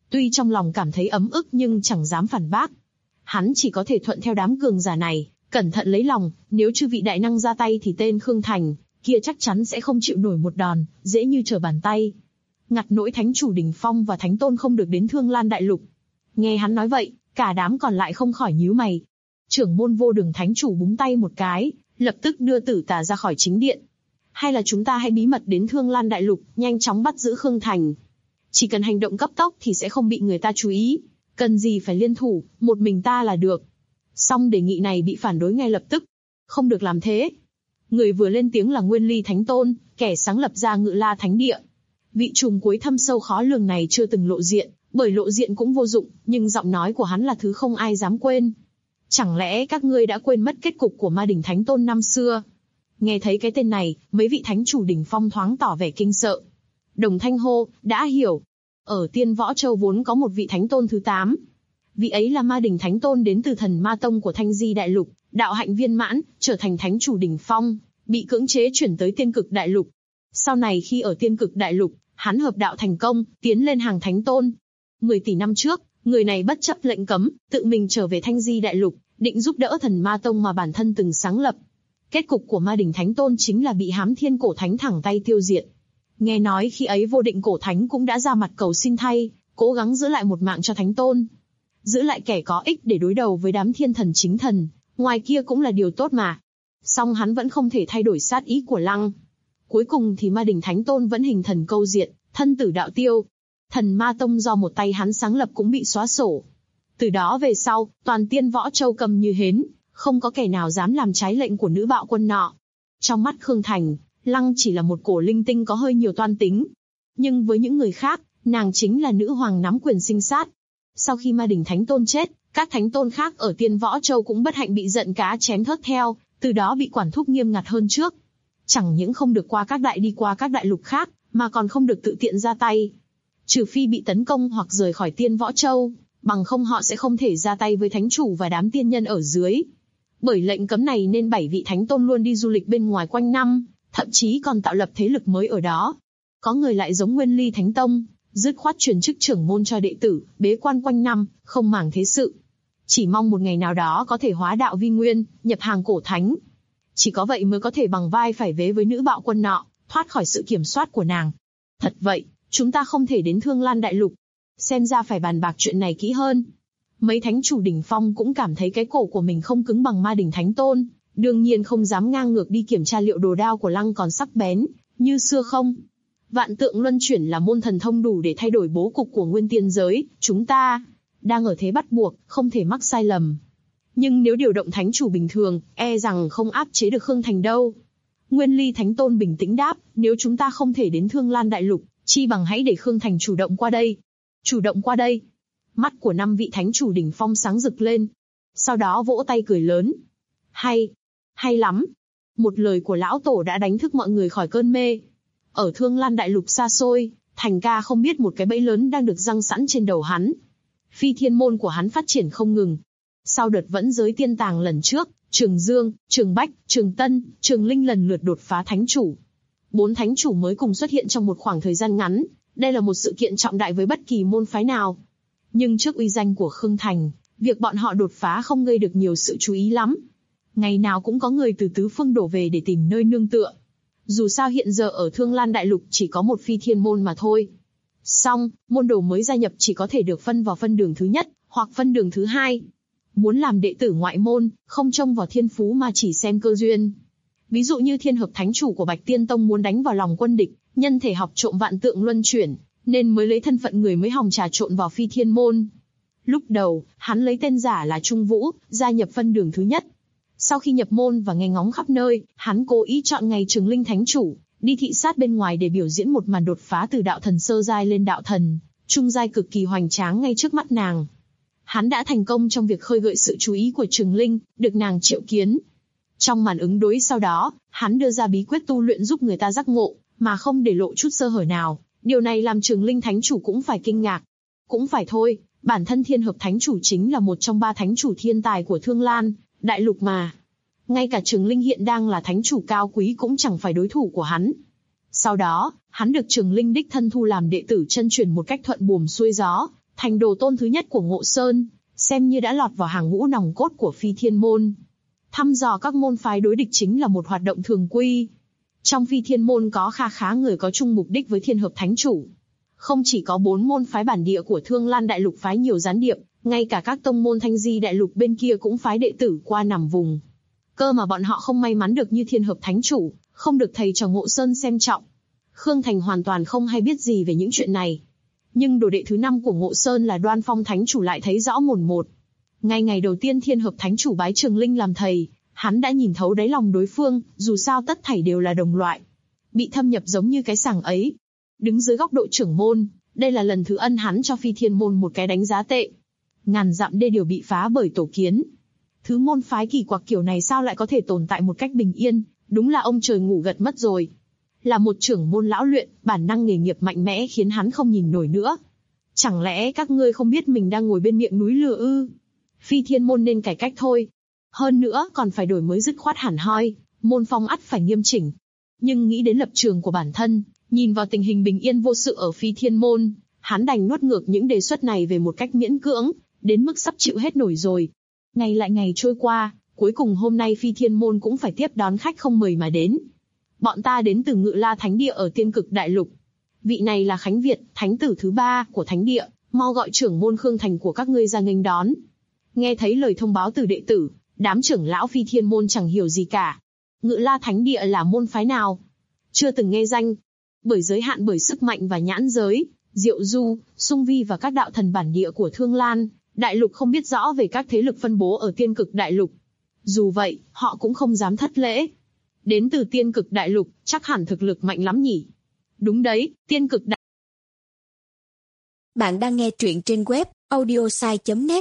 Tuy trong lòng cảm thấy ấm ức nhưng chẳng dám phản bác. Hắn chỉ có thể thuận theo đám cường giả này, cẩn thận lấy lòng, nếu chư vị đại năng ra tay thì tên Khương Thành kia chắc chắn sẽ không chịu nổi một đòn, dễ như trở bàn tay. Ngặt nỗi thánh chủ đỉnh phong và thánh tôn không được đến Thương Lan đại lục. Nghe hắn nói vậy, cả đám còn lại không khỏi nhíu mày. Trưởng môn Vô Đường thánh chủ búng tay một cái, lập tức đưa Tử Tà ra khỏi chính điện. Hay là chúng ta hãy bí mật đến Thương Lan đại lục, nhanh chóng bắt giữ Khương Thành. Chỉ cần hành động cấp tốc thì sẽ không bị người ta chú ý. Cần gì phải liên thủ, một mình ta là được. Song đề nghị này bị phản đối ngay lập tức. Không được làm thế. Người vừa lên tiếng là Nguyên Ly Thánh Tôn, kẻ sáng lập ra Ngự La Thánh Địa. Vị trùm cuối thâm sâu khó lường này chưa từng lộ diện, bởi lộ diện cũng vô dụng, nhưng giọng nói của hắn là thứ không ai dám quên. Chẳng lẽ các ngươi đã quên mất kết cục của Ma Đỉnh Thánh Tôn năm xưa? Nghe thấy cái tên này, mấy vị thánh chủ đỉnh phong thoáng tỏ vẻ kinh sợ. Đồng thanh hô, đã hiểu. Ở Tiên Võ Châu vốn có một vị thánh tôn thứ 8. Vị ấy là Ma Đỉnh Thánh Tôn đến từ Thần Ma Tông của Thanh Di Đại Lục, đạo hạnh viên mãn, trở thành thánh chủ đỉnh phong, bị cưỡng chế chuyển tới Tiên Cực Đại Lục. Sau này khi ở Tiên Cực Đại Lục, hắn hợp đạo thành công, tiến lên hàng thánh tôn. 10 tỷ năm trước, người này bất chấp lệnh cấm, tự mình trở về Thanh Di Đại Lục, định giúp đỡ Thần Ma Tông mà bản thân từng sáng lập. Kết cục của Ma Đỉnh Thánh Tôn chính là bị Hám Thiên Cổ Thánh thẳng tay tiêu diệt. Nghe nói khi ấy Vô Định Cổ Thánh cũng đã ra mặt cầu xin thay, cố gắng giữ lại một mạng cho Thánh Tôn. Giữ lại kẻ có ích để đối đầu với đám thiên thần chính thần, ngoài kia cũng là điều tốt mà. Song hắn vẫn không thể thay đổi sát ý của Lăng. Cuối cùng thì Ma Đỉnh Thánh Tôn vẫn hình thần câu diệt, thân tử đạo tiêu. Thần Ma Tông do một tay hắn sáng lập cũng bị xóa sổ. Từ đó về sau, toàn Tiên Võ Châu cầm như hến, không có kẻ nào dám làm trái lệnh của nữ bạo quân nọ. Trong mắt Khương Thành, Lăng chỉ là một cổ linh tinh có hơi nhiều toan tính. Nhưng với những người khác, nàng chính là nữ hoàng nắm quyền sinh sát. Sau khi Ma Đỉnh Thánh Tôn chết, các thánh tôn khác ở Tiên Võ Châu cũng bất hạnh bị giận cá chém thớt theo, từ đó bị quản thúc nghiêm ngặt hơn trước. Chẳng những không được đi qua các đại lục khác, mà còn không được tự tiện ra tay. Trừ phi bị tấn công hoặc rời khỏi Tiên Võ Châu, bằng không họ sẽ không thể ra tay với thánh chủ và đám tiên nhân ở dưới. Bởi lệnh cấm này nên 7 vị thánh tôn luôn đi du lịch bên ngoài quanh năm, thậm chí còn tạo lập thế lực mới ở đó. Có người lại giống Nguyên Ly Thánh Tông, dứt khoát truyền chức trưởng môn cho đệ tử, bế quan quanh năm, không màng thế sự. Chỉ mong một ngày nào đó có thể hóa đạo vi nguyên, nhập hàng cổ thánh. Chỉ có vậy mới có thể bằng vai phải vế với nữ bạo quân nọ, thoát khỏi sự kiểm soát của nàng. Thật vậy, chúng ta không thể đến Thương Lan Đại Lục. Xem ra phải bàn bạc chuyện này kỹ hơn. Mấy thánh chủ đỉnh phong cũng cảm thấy cái cổ của mình không cứng bằng Ma Đỉnh Thánh Tôn, đương nhiên không dám ngang ngược đi kiểm tra liệu đồ đao của Lăng còn sắc bén như xưa không. Vạn tượng luân chuyển là môn thần thông đủ để thay đổi bố cục của nguyên tiên giới, chúng ta đang ở thế bắt buộc, không thể mắc sai lầm. Nhưng nếu điều động thánh chủ bình thường, e rằng không áp chế được Khương Thành đâu. Nguyên Ly Thánh Tôn bình tĩnh đáp, nếu chúng ta không thể đến Thương Lan Đại Lục, chi bằng hãy để Khương Thành chủ động qua đây. Chủ động qua đây. Mắt của 5 vị thánh chủ đỉnh phong sáng rực lên. Sau đó vỗ tay cười lớn. Hay lắm. Một lời của lão tổ đã đánh thức mọi người khỏi cơn mê. Ở Thương Lan Đại Lục xa xôi, Thành ca không biết một cái bẫy lớn đang được giăng sẵn trên đầu hắn. Phi thiên môn của hắn phát triển không ngừng. Sau đợt vẫn giới tiên tàng lần trước, Trường Dương, Trường Bách, Trường Tân, Trường Linh lần lượt đột phá thánh chủ. 4 thánh chủ mới cùng xuất hiện trong một khoảng thời gian ngắn. Đây là một sự kiện trọng đại với bất kỳ môn phái nào. Nhưng trước uy danh của Khương Thành, việc bọn họ đột phá không gây được nhiều sự chú ý lắm. Ngày nào cũng có người từ tứ phương đổ về để tìm nơi nương tựa. Dù sao hiện giờ ở Thương Lan Đại Lục chỉ có một phi thiên môn mà thôi. Song, môn đồ mới gia nhập chỉ có thể được phân vào phân đường thứ nhất, hoặc phân đường thứ hai. Muốn làm đệ tử ngoại môn, không trông vào thiên phú mà chỉ xem cơ duyên. Ví dụ như Thiên Hợp Thánh Chủ của Bạch Tiên Tông muốn đánh vào lòng quân địch, nhân thể học trộm vạn tượng luân chuyển, nên mới lấy thân phận người mới hòng trà trộn vào phi thiên môn. Lúc đầu, hắn lấy tên giả là Trung Vũ, gia nhập phân đường thứ nhất. Sau khi nhập môn và nghe ngóng khắp nơi, hắn cố ý chọn ngày Trường Linh Thánh Chủ, đi thị sát bên ngoài để biểu diễn một màn đột phá từ đạo thần sơ giai lên đạo thần, trung giai cực kỳ hoành tráng ngay trước mắt nàng. Hắn đã thành công trong việc khơi gợi sự chú ý của Trường Linh, được nàng triệu kiến. Trong màn ứng đối sau đó, hắn đưa ra bí quyết tu luyện giúp người ta giác ngộ, mà không để lộ chút sơ hở nào. Điều này làm Trường Linh Thánh Chủ cũng phải kinh ngạc. Cũng phải thôi, bản thân Thiên Hợp Thánh Chủ chính là một trong 3 thánh chủ thiên tài của Thương Lan Đại Lục mà. Ngay cả Trường Linh hiện đang là thánh chủ cao quý cũng chẳng phải đối thủ của hắn. Sau đó, hắn được Trường Linh đích thân thu làm đệ tử chân truyền một cách thuận buồm xuôi gió, Thành đồ tôn thứ nhất của Ngộ Sơn, xem như đã lọt vào hàng ngũ nòng cốt của Phi Thiên Môn. Thăm dò các môn phái đối địch chính là một hoạt động thường quy. Trong Phi Thiên Môn có kha khá người có chung mục đích với Thiên Hợp Thánh Chủ. Không chỉ có 4 môn phái bản địa của Thương Lan Đại Lục phái nhiều gián điệp, ngay cả các tông môn Thanh Di Đại Lục bên kia cũng phái đệ tử qua nằm vùng. Cơ mà bọn họ không may mắn được như Thiên Hợp Thánh Chủ, không được thầy trò Ngộ Sơn xem trọng. Khương Thành hoàn toàn không hay biết gì về những chuyện này. Nhưng đồ đệ thứ 5 của Ngộ Sơn là Đoan Phong Thánh Chủ lại thấy rõ mồn một. Ngày đầu tiên Thiên Hợp Thánh Chủ bái Trường Linh làm thầy, hắn đã nhìn thấu đáy lòng đối phương, dù sao tất thảy đều là đồng loại. Bị thâm nhập giống như cái sàng ấy. Đứng dưới góc độ trưởng môn, đây là lần thứ ân hắn cho Phi Thiên Môn một cái đánh giá tệ. Ngàn dặm đê điều bị phá bởi tổ kiến. Thứ môn phái kỳ quặc kiểu này sao lại có thể tồn tại một cách bình yên, đúng là ông trời ngủ gật mất rồi. Là một trưởng môn lão luyện, bản năng nghề nghiệp mạnh mẽ khiến hắn không nhìn nổi nữa. Chẳng lẽ các ngươi không biết mình đang ngồi bên miệng núi lửa ư? Phi Thiên Môn nên cải cách thôi. Hơn nữa còn phải đổi mới dứt khoát hẳn hoi, môn phong ắt phải nghiêm chỉnh. Nhưng nghĩ đến lập trường của bản thân, nhìn vào tình hình bình yên vô sự ở Phi Thiên Môn, hắn đành nuốt ngược những đề xuất này về một cách miễn cưỡng, đến mức sắp chịu hết nổi rồi. Ngày lại ngày trôi qua, cuối cùng hôm nay Phi Thiên Môn cũng phải tiếp đón khách không mời mà đến. Bọn ta đến từ Ngự La Thánh Địa ở Tiên Cực Đại Lục. Vị này là Khánh Việt, thánh tử thứ 3 của Thánh Địa, mau gọi trưởng môn Khương Thành của các ngươi ra nghênh đón. Nghe thấy lời thông báo từ đệ tử, đám trưởng lão Phi Thiên Môn chẳng hiểu gì cả. Ngự La Thánh Địa là môn phái nào? Chưa từng nghe danh. Bởi giới hạn bởi sức mạnh và nhãn giới, Diệu Du, Sung Vi và các đạo thần bản địa của Thương Lan Đại Lục không biết rõ về các thế lực phân bố ở Tiên Cực Đại Lục. Dù vậy, họ cũng không dám thất lễ. Đến từ Tiên Cực Đại Lục, chắc hẳn thực lực mạnh lắm nhỉ? Đúng đấy, Tiên Cực Đại Bạn đang nghe truyện trên web audiosai.net.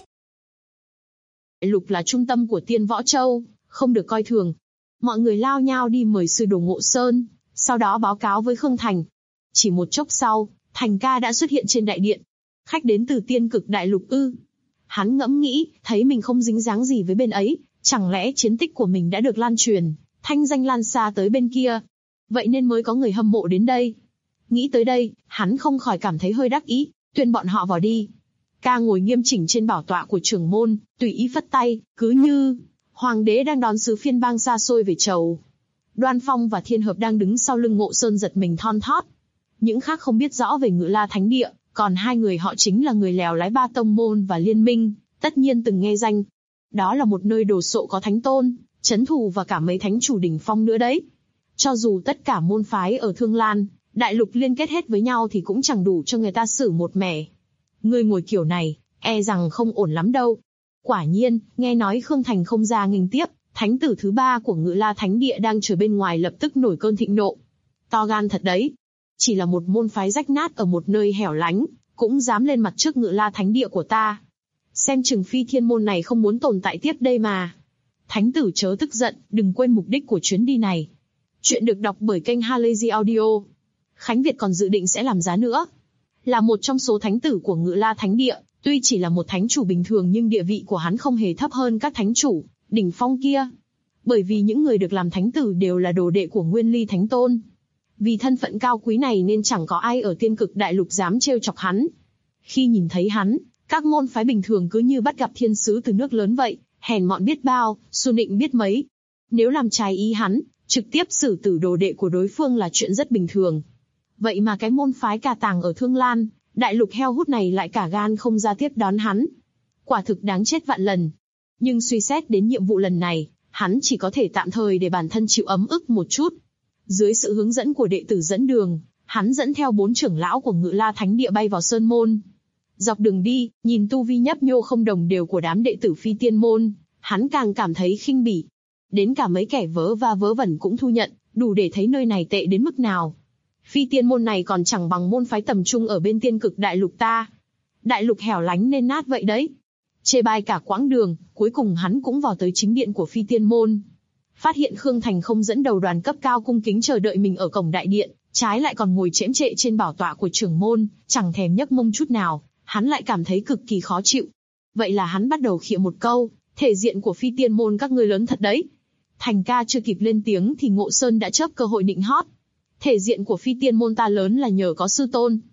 Lục là trung tâm của Tiên Võ Châu, không được coi thường. Mọi người lao nhao đi mời sư đồ Ngộ Sơn, sau đó báo cáo với Khương Thành. Chỉ một chốc sau, Thành ca đã xuất hiện trên đại điện. Khách đến từ Tiên Cực Đại Lục ư? Hắn ngẫm nghĩ, thấy mình không dính dáng gì với bên ấy, chẳng lẽ chiến tích của mình đã được lan truyền, thanh danh lan xa tới bên kia. Vậy nên mới có người hâm mộ đến đây. Nghĩ tới đây, hắn không khỏi cảm thấy hơi đắc ý, tuyên bọn họ vào đi. Ca ngồi nghiêm chỉnh trên bảo tọa của trưởng môn, tùy ý phất tay, cứ như hoàng đế đang đón sứ phiên bang xa xôi về chầu. Đoan Phong và Thiên Hợp đang đứng sau lưng Ngộ Sơn giật mình thon thót. Những khác không biết rõ về Ngự La Thánh Địa, còn hai người họ chính là người lèo lái 3 tông môn và liên minh, tất nhiên từng nghe danh. Đó là một nơi đồ sộ có thánh tôn, trấn thủ và cả mấy thánh chủ đỉnh phong nữa đấy. Cho dù tất cả môn phái ở Thương Lan Đại Lục liên kết hết với nhau thì cũng chẳng đủ cho người ta xử một mẻ. Ngươi ngồi kiểu này, e rằng không ổn lắm đâu. Quả nhiên, nghe nói Khương Thành không ra nghênh tiếp, thánh tử thứ 3 của Ngự La Thánh Địa đang chờ bên ngoài lập tức nổi cơn thịnh nộ. To gan thật đấy. Chỉ là một môn phái rách nát ở một nơi hẻo lánh, cũng dám lên mặt trước Ngự La Thánh Địa của ta. Xem chừng Phi Thiên Môn này không muốn tồn tại tiếp đây mà. Thánh tử chớ tức giận, đừng quên mục đích của chuyến đi này. Chuyện được đọc bởi kênh Halazy Audio. Khánh Việt còn dự định sẽ làm giá nữa. Là một trong số thánh tử của Ngự La Thánh Địa, tuy chỉ là một thánh chủ bình thường nhưng địa vị của hắn không hề thấp hơn các thánh chủ đỉnh phong kia. Bởi vì những người được làm thánh tử đều là đồ đệ của Nguyên Ly Thánh Tôn. Vì thân phận cao quý này nên chẳng có ai ở Tiên Cực Đại Lục dám trêu chọc hắn. Khi nhìn thấy hắn, các môn phái bình thường cứ như bắt gặp thiên sứ từ nước lớn vậy, hèn mọn biết bao, xu nịnh biết mấy. Nếu làm trái ý hắn, trực tiếp xử tử đồ đệ của đối phương là chuyện rất bình thường. Vậy mà cái môn phái cà tàng ở Thương Lan Đại Lục heo hút này lại cả gan không ra tiếp đón hắn. Quả thực đáng chết vạn lần. Nhưng suy xét đến nhiệm vụ lần này, hắn chỉ có thể tạm thời để bản thân chịu ấm ức một chút. Dưới sự hướng dẫn của đệ tử dẫn đường, hắn dẫn theo 4 trưởng lão của Ngự La Thánh Địa bay vào Sơn Môn. Dọc đường đi, nhìn tu vi nhấp nhô không đồng đều của đám đệ tử Phi Tiên Môn, hắn càng cảm thấy khinh bỉ. Đến cả mấy kẻ vớ va vớ vẩn cũng thu nhận, đủ để thấy nơi này tệ đến mức nào. Phi Tiên Môn này còn chẳng bằng môn phái tầm trung ở bên Tiên Cực Đại Lục ta. Đại lục hẻo lánh nên nát vậy đấy. Chê bai cả quãng đường, cuối cùng hắn cũng vào tới chính điện của Phi Tiên Môn. Phát hiện Khương Thành không dẫn đầu đoàn cấp cao cung kính chờ đợi mình ở cổng đại điện, trái lại còn ngồi chễm chệ trên bảo tọa của trưởng môn, chẳng thèm nhấc mông chút nào, hắn lại cảm thấy cực kỳ khó chịu. Vậy là hắn bắt đầu khịa một câu, thể diện của Phi Tiên Môn các ngươi lớn thật đấy. Thành ca chưa kịp lên tiếng thì Ngộ Sơn đã chớp cơ hội định hót. Thể diện của Phi Tiên Môn ta lớn là nhờ có sư tôn.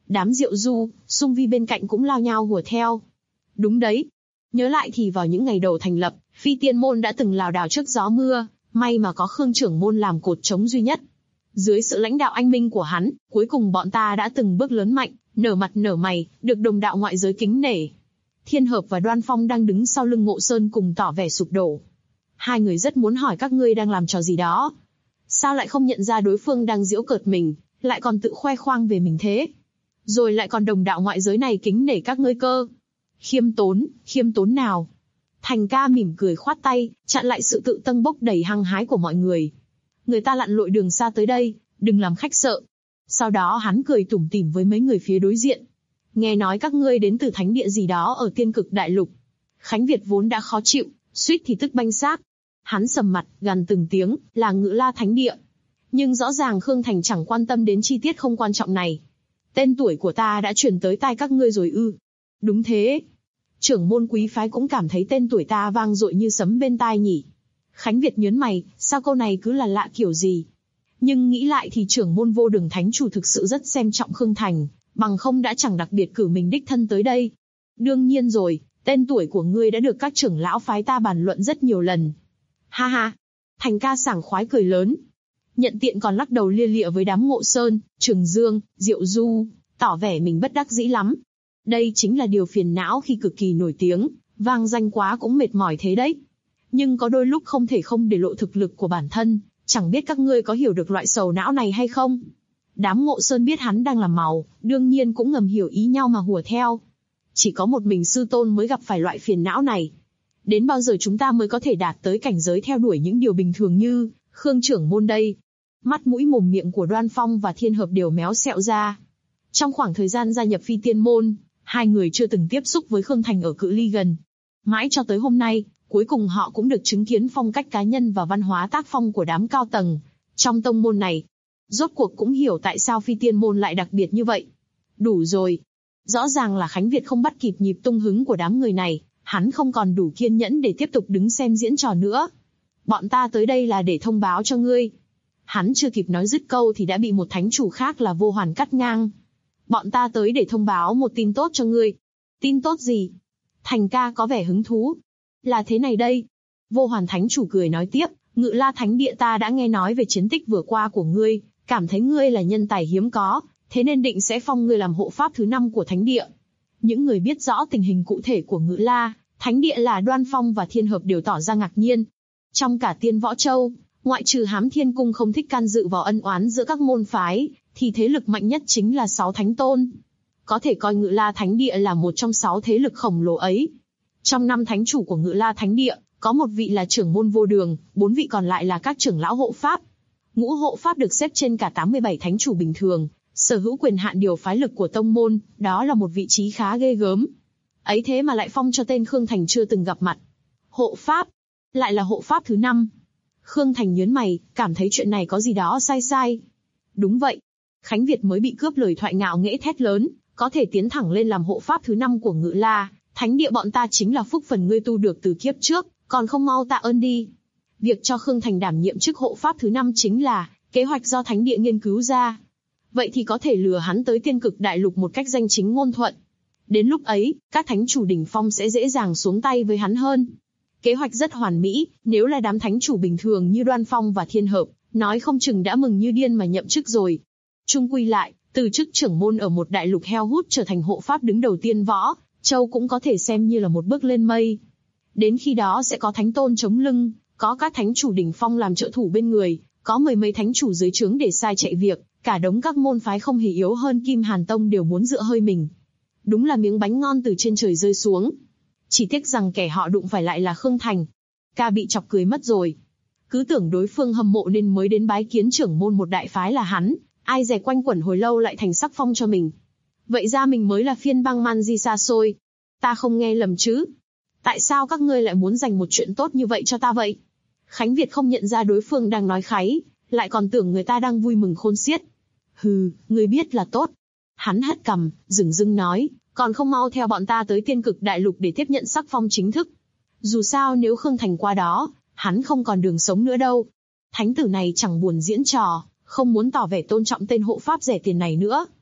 Đám Diệu Du, Sung Vi bên cạnh cũng lao nhao hùa theo. Đúng đấy. Nhớ lại thì vào những ngày đầu thành lập, Phi Tiên Môn đã từng lảo đảo trước gió mưa, may mà có Khương trưởng môn làm cột chống duy nhất. Dưới sự lãnh đạo anh minh của hắn, cuối cùng bọn ta đã từng bước lớn mạnh, nở mặt nở mày, được đồng đạo ngoại giới kính nể. Thiên Hợp và Đoan Phong đang đứng sau lưng Ngộ Sơn cùng tỏ vẻ sụp đổ. Hai người rất muốn hỏi các ngươi đang làm trò gì đó. Sao lại không nhận ra đối phương đang giễu cợt mình, lại còn tự khoe khoang về mình thế? Rồi lại còn đồng đạo ngoại giới này kính nể các ngươi cơ. Khiêm tốn nào. Thành ca mỉm cười khoát tay, chặn lại sự tự tâng bốc đầy hăng hái của mọi người. Người ta lặn lội đường xa tới đây, đừng làm khách sợ. Sau đó hắn cười tủm tỉm với mấy người phía đối diện. Nghe nói các ngươi đến từ thánh địa gì đó ở Tiên Cực Đại Lục. Khánh Việt vốn đã khó chịu, suýt thì tức banh xác. Hắn sầm mặt, gằn từng tiếng, là Ngự La Thánh Địa. Nhưng rõ ràng Khương Thành chẳng quan tâm đến chi tiết không quan trọng này. Tên tuổi của ta đã truyền tới tai các ngươi rồi ư? Đúng thế. Trưởng môn quý phái cũng cảm thấy tên tuổi ta vang dội như sấm bên tai nhỉ. Khánh Việt nhớn mày, sao câu này cứ là lạ kiểu gì? Nhưng nghĩ lại thì trưởng môn Vô Đường Thánh Chủ thực sự rất xem trọng Khương Thành, bằng không đã chẳng đặc biệt cử mình đích thân tới đây. Đương nhiên rồi, tên tuổi của ngươi đã được các trưởng lão phái ta bàn luận rất nhiều lần. Ha ha, Thành ca sảng khoái cười lớn. Nhận tiện còn lắc đầu lia lịa với đám Ngộ Sơn, Trường Dương, Diệu Du, tỏ vẻ mình bất đắc dĩ lắm. Đây chính là điều phiền não khi cực kỳ nổi tiếng, vang danh quá cũng mệt mỏi thế đấy. Nhưng có đôi lúc không thể không để lộ thực lực của bản thân, chẳng biết các ngươi có hiểu được loại sầu não này hay không? Đám Ngộ Sơn biết hắn đang làm màu, đương nhiên cũng ngầm hiểu ý nhau mà hùa theo. Chỉ có một mình sư tôn mới gặp phải loại phiền não này. Đến bao giờ chúng ta mới có thể đạt tới cảnh giới theo đuổi những điều bình thường như Khương trưởng môn đây? Mắt mũi mồm miệng của Đoan Phong và Thiên Hợp đều méo sẹo ra. Trong khoảng thời gian gia nhập Phi Tiên Môn, hai người chưa từng tiếp xúc với Khương Thành ở cự ly gần. Mãi cho tới hôm nay, cuối cùng họ cũng được chứng kiến phong cách cá nhân và văn hóa tác phong của đám cao tầng trong tông môn này. Rốt cuộc cũng hiểu tại sao Phi Tiên Môn lại đặc biệt như vậy. Đủ rồi. Rõ ràng là Khánh Việt không bắt kịp nhịp tung hứng của đám người này, hắn không còn đủ kiên nhẫn để tiếp tục đứng xem diễn trò nữa. Bọn ta tới đây là để thông báo cho ngươi. Hắn chưa kịp nói dứt câu thì đã bị một thánh chủ khác là Vô Hoàn cắt ngang. Bọn ta tới để thông báo một tin tốt cho ngươi. Tin tốt gì? Thành ca có vẻ hứng thú. Là thế này đây. Vô Hoàn thánh chủ cười nói tiếp, Ngự La Thánh Địa ta đã nghe nói về chiến tích vừa qua của ngươi, cảm thấy ngươi là nhân tài hiếm có, thế nên định sẽ phong ngươi làm hộ pháp thứ 5 của Thánh Địa. Những người biết rõ tình hình cụ thể của Ngự La Thánh Địa là Đoan Phong và Thiên Hợp đều tỏ ra ngạc nhiên. Trong cả Tiên Võ Châu, ngoại trừ Hám Thiên Cung không thích can dự vào ân oán giữa các môn phái, thì thế lực mạnh nhất chính là 6 thánh tôn. Có thể coi Ngự La Thánh Địa là một trong 6 thế lực khổng lồ ấy. Trong 5 thánh chủ của Ngự La Thánh Địa, có một vị là trưởng môn Vô Đường, 4 vị còn lại là các trưởng lão hộ pháp. Ngũ hộ pháp được xếp trên cả 87 thánh chủ bình thường, sở hữu quyền hạn điều phái lực của tông môn, đó là một vị trí khá ghê gớm. Ấy thế mà lại phong cho tên Khương Thành chưa từng gặp mặt. Hộ pháp, lại là hộ pháp thứ 5. Khương Thành nhớn mày, cảm thấy chuyện này có gì đó sai. Đúng vậy. Khánh Việt mới bị cướp lời thoại ngạo nghễ thét lớn, có thể tiến thẳng lên làm hộ pháp thứ 5 của Ngự La Thánh Địa bọn ta chính là phúc phần ngươi tu được từ kiếp trước, còn không mau tạ ơn đi. Việc cho Khương Thành đảm nhiệm chức hộ pháp thứ 5 chính là kế hoạch do Thánh Địa nghiên cứu ra. Vậy thì có thể lừa hắn tới Tiên Cực Đại Lục một cách danh chính ngôn thuận. Đến lúc ấy, các thánh chủ đỉnh phong sẽ dễ dàng xuống tay với hắn hơn. Kế hoạch rất hoàn mỹ, nếu là đám thánh chủ bình thường như Đoan Phong và Thiên Hợp, nói không chừng đã mừng như điên mà nhậm chức rồi. Chung quy lại, từ chức trưởng môn ở một đại lục heo hút trở thành hộ pháp đứng đầu Tiên Võ Châu cũng có thể xem như là một bước lên mây. Đến khi đó sẽ có thánh tôn chống lưng, có các thánh chủ đỉnh phong làm trợ thủ bên người, có mười mấy thánh chủ dưới trướng để sai chạy việc, cả đống các môn phái không hề yếu hơn Kim Hàn Tông đều muốn dựa hơi mình. Đúng là miếng bánh ngon từ trên trời rơi xuống. Chỉ tiếc rằng kẻ họ đụng phải lại là Khương Thành. Ca bị chọc cười mất rồi. Cứ tưởng đối phương hâm mộ nên mới đến bái kiến trưởng môn một đại phái là hắn, ai dè quanh quẩn hồi lâu lại thành sắc phong cho mình. Vậy ra mình mới là phiên bang man di xa xôi. Ta không nghe lầm chứ? Tại sao các ngươi lại muốn dành một chuyện tốt như vậy cho ta vậy? Khánh Việt không nhận ra đối phương đang nói kháy, lại còn tưởng người ta đang vui mừng khôn xiết. Hừ, ngươi biết là tốt. Hắn hất cằm, dửng dưng nói, còn không mau theo bọn ta tới Tiên Cực Đại Lục để tiếp nhận sắc phong chính thức. Dù sao nếu Khương Thành qua đó, hắn không còn đường sống nữa đâu. Thánh tử này chẳng buồn diễn trò, không muốn tỏ vẻ tôn trọng tên hộ pháp rẻ tiền này nữa.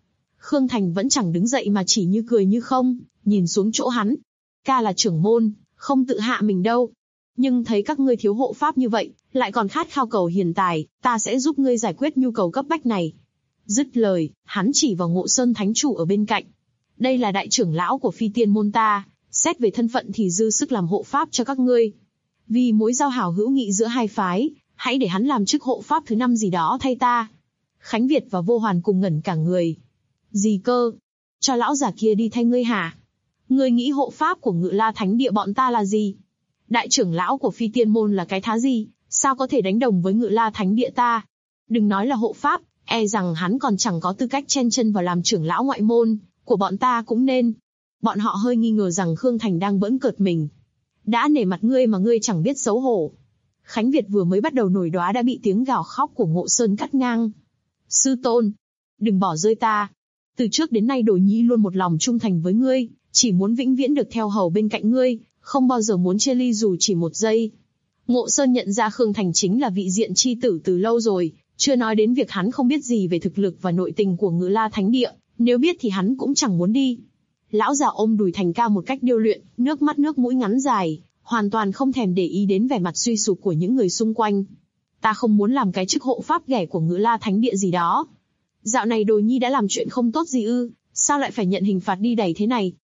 Khương Thành vẫn chẳng đứng dậy mà chỉ như cười như không, nhìn xuống chỗ hắn. Ca là trưởng môn, không tự hạ mình đâu. Nhưng thấy các ngươi thiếu hộ pháp như vậy, lại còn khát khao cầu hiền tài, ta sẽ giúp ngươi giải quyết nhu cầu cấp bách này. Dứt lời, hắn chỉ vào Ngộ Sơn Thánh Chủ ở bên cạnh. Đây là đại trưởng lão của Phi Tiên môn ta, xét về thân phận thì dư sức làm hộ pháp cho các ngươi. Vì mối giao hảo hữu nghị giữa hai phái, hãy để hắn làm chức hộ pháp thứ 5 gì đó thay ta. Khánh Việt và Vô Hoàn cùng ngẩn cả người. Gì cơ? Cho lão già kia đi thay ngươi hả? Ngươi nghĩ hộ pháp của Ngự La Thánh Địa bọn ta là gì? Đại trưởng lão của Phi Tiên môn là cái thá gì? Sao có thể đánh đồng với Ngự La Thánh Địa ta? Đừng nói là hộ pháp, e rằng hắn còn chẳng có tư cách chen chân vào làm trưởng lão ngoại môn của bọn ta cũng nên. Bọn họ hơi nghi ngờ rằng Khương Thành đang bỡn cợt mình. Đã nể mặt ngươi mà ngươi chẳng biết xấu hổ. Khánh Việt vừa mới bắt đầu nổi đoá đã bị tiếng gào khóc của Ngộ Sơn cắt ngang. Sư tôn, đừng bỏ rơi ta. Từ trước đến nay Đồ Nhi luôn một lòng trung thành với ngươi, chỉ muốn vĩnh viễn được theo hầu bên cạnh ngươi, không bao giờ muốn chia ly dù chỉ một giây. Ngộ Sơn nhận ra Khương Thành chính là vị diện chi tử từ lâu rồi, chưa nói đến việc hắn không biết gì về thực lực và nội tình của Ngự La Thánh Địa, nếu biết thì hắn cũng chẳng muốn đi. Lão già ôm đùi Thành Ca một cách điêu luyện, nước mắt nước mũi ngắn dài, hoàn toàn không thèm để ý đến vẻ mặt suy sụp của những người xung quanh. Ta không muốn làm cái chức hộ pháp ghẻ của Ngự La Thánh Địa gì đó. Dạo này Đồ Nhi đã làm chuyện không tốt gì ư, sao lại phải nhận hình phạt đi đày thế này?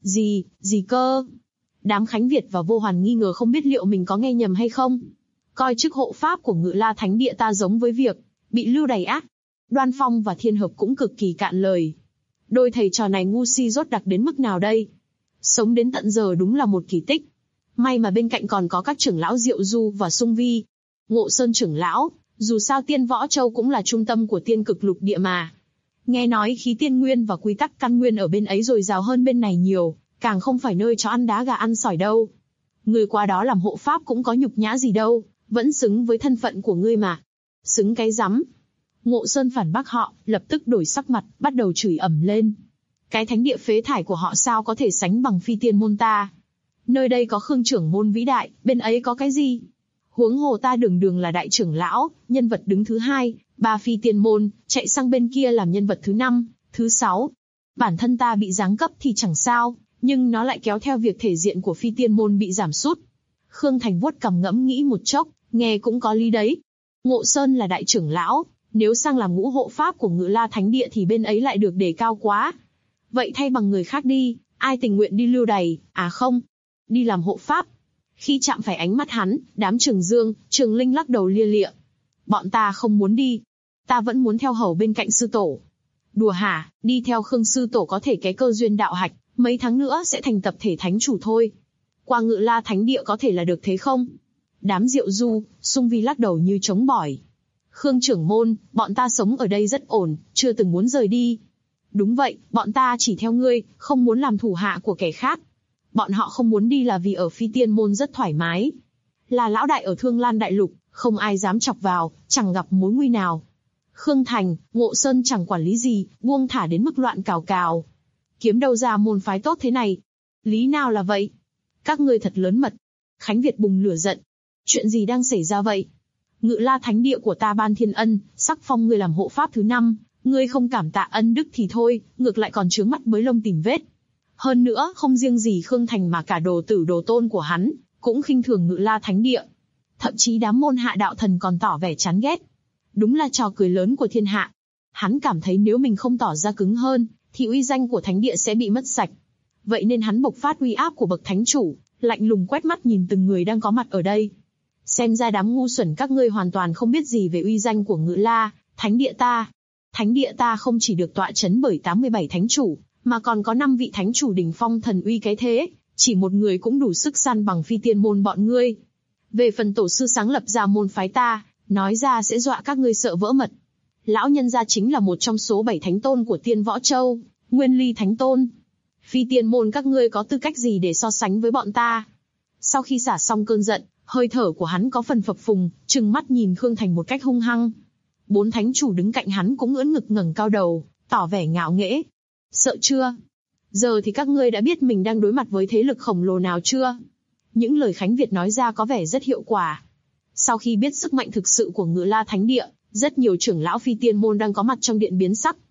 Gì cơ? Đám Khánh Việt và Vô Hoàn nghi ngờ không biết liệu mình có nghe nhầm hay không. Coi chức hộ pháp của Ngự La Thánh Địa ta giống với việc bị lưu đày ác. Đoan Phong và Thiên Hợp cũng cực kỳ cạn lời. Đôi thầy trò này ngu si rốt đặc đến mức nào đây? Sống đến tận giờ đúng là một kỳ tích. May mà bên cạnh còn có các trưởng lão Diệu Du và Sung Vi. Ngộ Sơn trưởng lão, dù sao Tiên Võ Châu cũng là trung tâm của Tiên Cực Lục Địa mà. Nghe nói khí tiên nguyên và quy tắc căn nguyên ở bên ấy dồi dào hơn bên này nhiều, càng không phải nơi cho ăn đá gà ăn sỏi đâu. Người qua đó làm hộ pháp cũng có nhục nhã gì đâu, vẫn xứng với thân phận của ngươi mà. Xứng cái rắm. Ngộ Sơn phản bác họ, lập tức đổi sắc mặt, bắt đầu chửi ầm lên. Cái thánh địa phế thải của họ sao có thể sánh bằng Phi Tiên môn ta? Nơi đây có Khương trưởng môn vĩ đại, bên ấy có cái gì? Huống hồ ta đường đường là đại trưởng lão, nhân vật đứng thứ 2, 3 Phi Tiên môn, chạy sang bên kia làm nhân vật thứ 5, thứ 6. Bản thân ta bị giáng cấp thì chẳng sao, nhưng nó lại kéo theo việc thể diện của Phi Tiên môn bị giảm sút. Khương Thành vuốt cằm ngẫm nghĩ một chốc, nghe cũng có lý đấy. Ngộ Sơn là đại trưởng lão, nếu sang làm ngũ hộ pháp của Ngự La Thánh Địa thì bên ấy lại được đề cao quá. Vậy thay bằng người khác đi, ai tình nguyện đi lưu đày, à không, đi làm hộ pháp. Khi chạm phải ánh mắt hắn, đám Trường Dương, Trường Linh lắc đầu lia lịa. Bọn ta không muốn đi. Ta vẫn muốn theo hầu bên cạnh sư tổ. Đùa hả, đi theo Khương sư tổ có thể cái cơ duyên đạo hạch, mấy tháng nữa sẽ thành tập thể thánh chủ thôi. Qua Ngự La Thánh Địa có thể là được thế không? Đám Diệu Du, Sung Vi lắc đầu như trống bỏi. Khương trưởng môn, bọn ta sống ở đây rất ổn, chưa từng muốn rời đi. Đúng vậy, bọn ta chỉ theo ngươi, không muốn làm thủ hạ của kẻ khác. Bọn họ không muốn đi là vì ở Phi Tiên môn rất thoải mái. Là lão đại ở Thương Lan Đại Lục, không ai dám chọc vào, chẳng gặp mối nguy nào. Khương Thành, Ngộ Sơn chẳng quản lý gì, buông thả đến mức loạn cào cào. Kiếm đâu ra môn phái tốt thế này? Lý nào là vậy? Các ngươi thật lớn mật. Khánh Việt bùng lửa giận. Chuyện gì đang xảy ra vậy? Ngự La Thánh Địa của ta ban thiên ân, sắc phong ngươi làm hộ pháp thứ 5, ngươi không cảm tạ ân đức thì thôi, ngược lại còn chướng mắt bới lông tìm vết. Hơn nữa, không riêng gì Khương Thành mà cả đồ tử đồ tôn của hắn, cũng khinh thường Ngự La Thánh Địa. Thậm chí đám môn hạ đạo thần còn tỏ vẻ chán ghét. Đúng là trò cười lớn của thiên hạ. Hắn cảm thấy nếu mình không tỏ ra cứng hơn, thì uy danh của Thánh Địa sẽ bị mất sạch. Vậy nên hắn bộc phát uy áp của bậc thánh chủ, lạnh lùng quét mắt nhìn từng người đang có mặt ở đây. Xem ra đám ngu xuẩn các ngươi hoàn toàn không biết gì về uy danh của Ngự La Thánh Địa ta. Thánh Địa ta không chỉ được tọa chấn bởi 87 thánh chủ, mà còn có 5 vị thánh chủ đỉnh phong thần uy cái thế, chỉ một người cũng đủ sức san bằng Phi Tiên môn bọn ngươi. Về phần tổ sư sáng lập ra môn phái ta, nói ra sẽ dọa các ngươi sợ vỡ mật. Lão nhân gia chính là một trong số 7 thánh tôn của Tiên Võ Châu, Nguyên Ly Thánh Tôn. Phi Tiên môn các ngươi có tư cách gì để so sánh với bọn ta? Sau khi xả xong cơn giận, hơi thở của hắn có phần phập phùng, trừng mắt nhìn Khương Thành một cách hung hăng. 4 thánh chủ đứng cạnh hắn cũng ưỡn ngực ngẩng cao đầu, tỏ vẻ ngạo nghễ. Sợ chưa? Giờ thì các ngươi đã biết mình đang đối mặt với thế lực khổng lồ nào chưa? Những lời Khánh Việt nói ra có vẻ rất hiệu quả. Sau khi biết sức mạnh thực sự của Ngự La Thánh Địa, rất nhiều trưởng lão Phi Tiên môn đang có mặt trong điện biến sắc.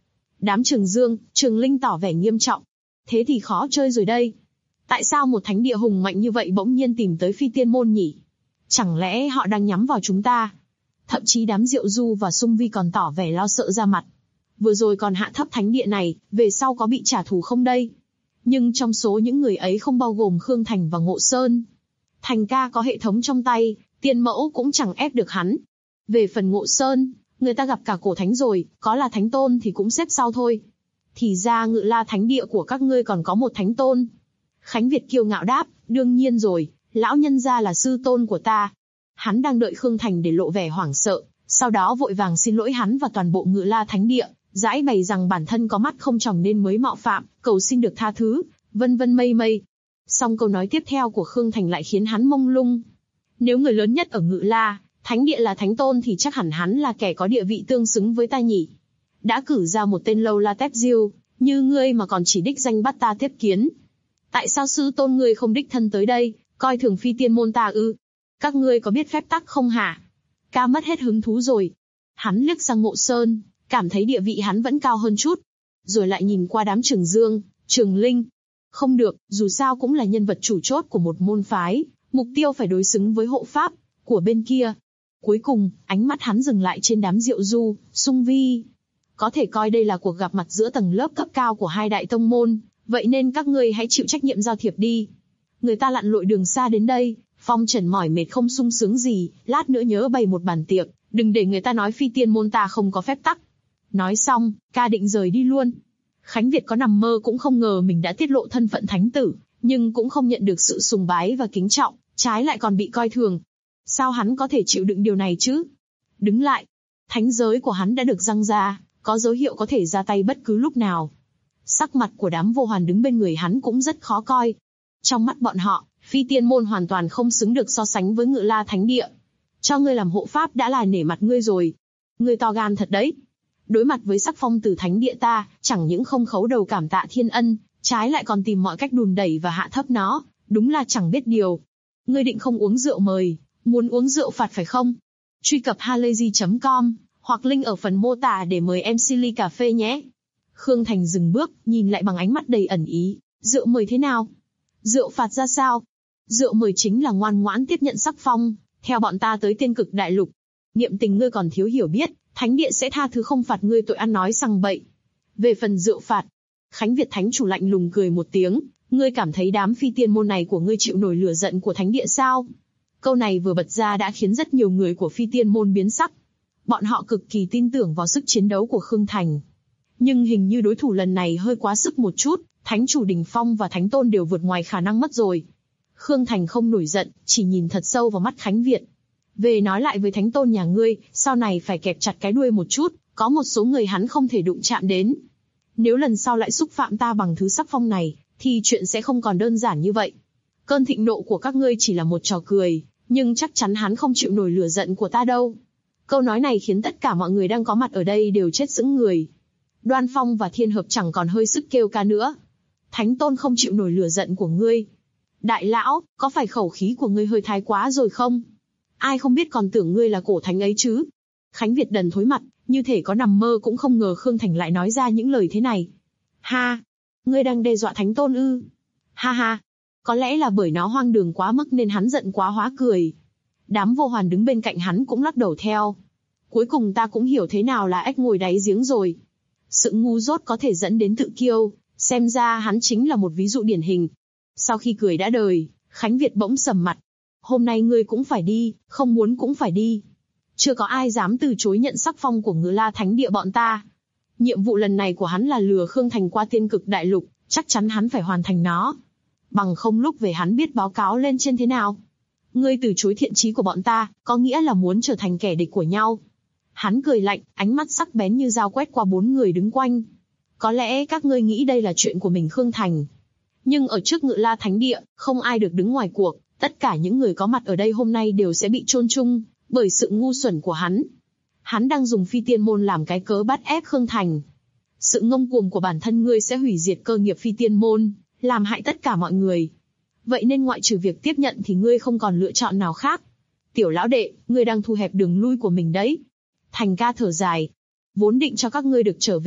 Đám Trường Dương, Trường Linh tỏ vẻ nghiêm trọng. Thế thì khó chơi rồi đây. Tại sao một thánh địa hùng mạnh như vậy bỗng nhiên tìm tới Phi Tiên Môn nhỉ? Chẳng lẽ họ đang nhắm vào chúng ta? Thậm chí đám Diệu Du và Sung Vi còn tỏ vẻ lo sợ ra mặt. Vừa rồi còn hạ thấp thánh địa này, về sau có bị trả thù không đây? Nhưng trong số những người ấy không bao gồm Khương Thành và Ngộ Sơn. Thành ca có hệ thống trong tay, Tiên Mẫu cũng chẳng ép được hắn. Về phần Ngộ Sơn, người ta gặp cả cổ thánh rồi, có là thánh tôn thì cũng xếp sau thôi. Thì ra Ngự La thánh địa của các ngươi còn có một thánh tôn. Khánh Việt kiêu ngạo đáp, đương nhiên rồi, lão nhân gia là sư tôn của ta. Hắn đang đợi Khương Thành để lộ vẻ hoảng sợ, sau đó vội vàng xin lỗi hắn và toàn bộ Ngự La thánh địa, giải bày rằng bản thân có mắt không tròng nên mới mạo phạm, cầu xin được tha thứ, vân vân mây mây. Song câu nói tiếp theo của Khương Thành lại khiến hắn mông lung. Nếu người lớn nhất ở Ngự La thánh địa là thánh tôn thì chắc hẳn hắn là kẻ có địa vị tương xứng với ta nhỉ. Đã cử ra một tên lâu la tép diêu như ngươi mà còn chỉ đích danh bắt ta tiếp kiến. Tại sao sư tôn ngươi không đích thân tới đây, coi thường Phi Tiên Môn ta ư? Các ngươi có biết phép tắc không hả? Ca mất hết hứng thú rồi. Hắn liếc sang Ngộ Sơn, cảm thấy địa vị hắn vẫn cao hơn chút. Rồi lại nhìn qua đám Trường Dương, Trường Linh. Không được, dù sao cũng là nhân vật chủ chốt của một môn phái, mục tiêu phải đối xứng với hộ pháp của bên kia. Cuối cùng, ánh mắt hắn dừng lại trên đám Diệu Du, Sung Vi. Có thể coi đây là cuộc gặp mặt giữa tầng lớp cấp cao của hai đại tông môn, vậy nên các ngươi hãy chịu trách nhiệm giao thiệp đi. Người ta lặn lội đường xa đến đây, Phong Trần mỏi mệt không sung sướng gì, lát nữa nhớ bày một bàn tiệc, đừng để người ta nói Phi Tiên Môn ta không có phép tắc. Nói xong, ca định rời đi luôn. Khánh Việt có nằm mơ cũng không ngờ mình đã tiết lộ thân phận thánh tử, nhưng cũng không nhận được sự sùng bái và kính trọng, trái lại còn bị coi thường. Sao hắn có thể chịu đựng điều này chứ? Đứng lại. Thánh giới của hắn đã được giăng ra, có dấu hiệu có thể ra tay bất cứ lúc nào. Sắc mặt của đám Vô Hoàn đứng bên người hắn cũng rất khó coi. Trong mắt bọn họ, Phi Tiên Môn hoàn toàn không xứng được so sánh với Ngự La thánh địa. Cho ngươi làm hộ pháp đã là nể mặt ngươi rồi. Ngươi to gan thật đấy. Đối mặt với sắc phong từ thánh địa ta, chẳng những không khấu đầu cảm tạ thiên ân, trái lại còn tìm mọi cách đùn đẩy và hạ thấp nó, đúng là chẳng biết điều. Ngươi định không uống rượu mời, muốn uống rượu phạt phải không? Truy cập halayzi.com, hoặc link ở phần mô tả để mời MC ly cà phê nhé. Khương Thành dừng bước, nhìn lại bằng ánh mắt đầy ẩn ý. Rượu mời thế nào? Rượu phạt ra sao? Rượu mời chính là ngoan ngoãn tiếp nhận sắc phong, theo bọn ta tới Tiên Cực Đại Lục. Niệm tình ngươi còn thiếu hiểu biết, thánh địa sẽ tha thứ không phạt ngươi tội ăn nói sằng bậy. Về phần rượu phạt, Khánh Việt thánh chủ lạnh lùng cười một tiếng, ngươi cảm thấy đám Phi Tiên Môn này của ngươi chịu nổi lửa giận của thánh địa sao? Câu này vừa bật ra đã khiến rất nhiều người của Phi Tiên Môn biến sắc. Bọn họ cực kỳ tin tưởng vào sức chiến đấu của Khương Thành. Nhưng hình như đối thủ lần này hơi quá sức một chút, thánh chủ đỉnh phong và thánh tôn đều vượt ngoài khả năng mất rồi. Khương Thành không nổi giận, chỉ nhìn thật sâu vào mắt Khánh Việt. Về nói lại với thánh tôn nhà ngươi, sau này phải kẹp chặt cái đuôi một chút, có một số người hắn không thể đụng chạm đến. Nếu lần sau lại xúc phạm ta bằng thứ sắc phong này, thì chuyện sẽ không còn đơn giản như vậy. Cơn thịnh nộ của các ngươi chỉ là một trò cười, nhưng chắc chắn hắn không chịu nổi lửa giận của ta đâu. Câu nói này khiến tất cả mọi người đang có mặt ở đây đều chết sững người. Đoan Phong và Thiên Hợp chẳng còn hơi sức kêu ca nữa. Thánh tôn không chịu nổi lửa giận của ngươi. Đại lão, có phải khẩu khí của ngươi hơi thái quá rồi không? Ai không biết còn tưởng ngươi là cổ thánh ấy chứ? Khánh Việt đần thối mặt, như thể có nằm mơ cũng không ngờ Khương Thành lại nói ra những lời thế này. Ha! Ngươi đang đe dọa thánh tôn ư? Ha ha! Có lẽ là bởi nó hoang đường quá mức nên hắn giận quá hóa cười. Đám Vô Hoàn đứng bên cạnh hắn cũng lắc đầu theo. Cuối cùng ta cũng hiểu thế nào là ếch ngồi đáy giếng rồi. Sự ngu dốt có thể dẫn đến tự kiêu, xem ra hắn chính là một ví dụ điển hình. Sau khi cười đã đời, Khánh Việt bỗng sầm mặt. Hôm nay ngươi cũng phải đi, không muốn cũng phải đi. Chưa có ai dám từ chối nhận sắc phong của Ngự La thánh địa bọn ta. Nhiệm vụ lần này của hắn là lừa Khương Thành qua Tiên Cực Đại Lục, chắc chắn hắn phải hoàn thành nó. Bằng không lúc về hắn biết báo cáo lên trên thế nào. Ngươi từ chối thiện chí của bọn ta, có nghĩa là muốn trở thành kẻ địch của nhau. Hắn cười lạnh, ánh mắt sắc bén như dao quét qua 4 người đứng quanh. Có lẽ các ngươi nghĩ đây là chuyện của mình Khương Thành. Nhưng ở trước Ngự La thánh địa, không ai được đứng ngoài cuộc. Tất cả những người có mặt ở đây hôm nay đều sẽ bị chôn chung, bởi sự ngu xuẩn của hắn. Hắn đang dùng Phi Tiên Môn làm cái cớ bắt ép Khương Thành. Sự ngông cuồng của bản thân ngươi sẽ hủy diệt cơ nghiệp Phi Tiên Môn, làm hại tất cả mọi người. Vậy nên ngoại trừ việc tiếp nhận thì ngươi không còn lựa chọn nào khác. Tiểu lão đệ, ngươi đang thu hẹp đường lui của mình đấy. Thành ca thở dài. Vốn định cho các ngươi được trở về,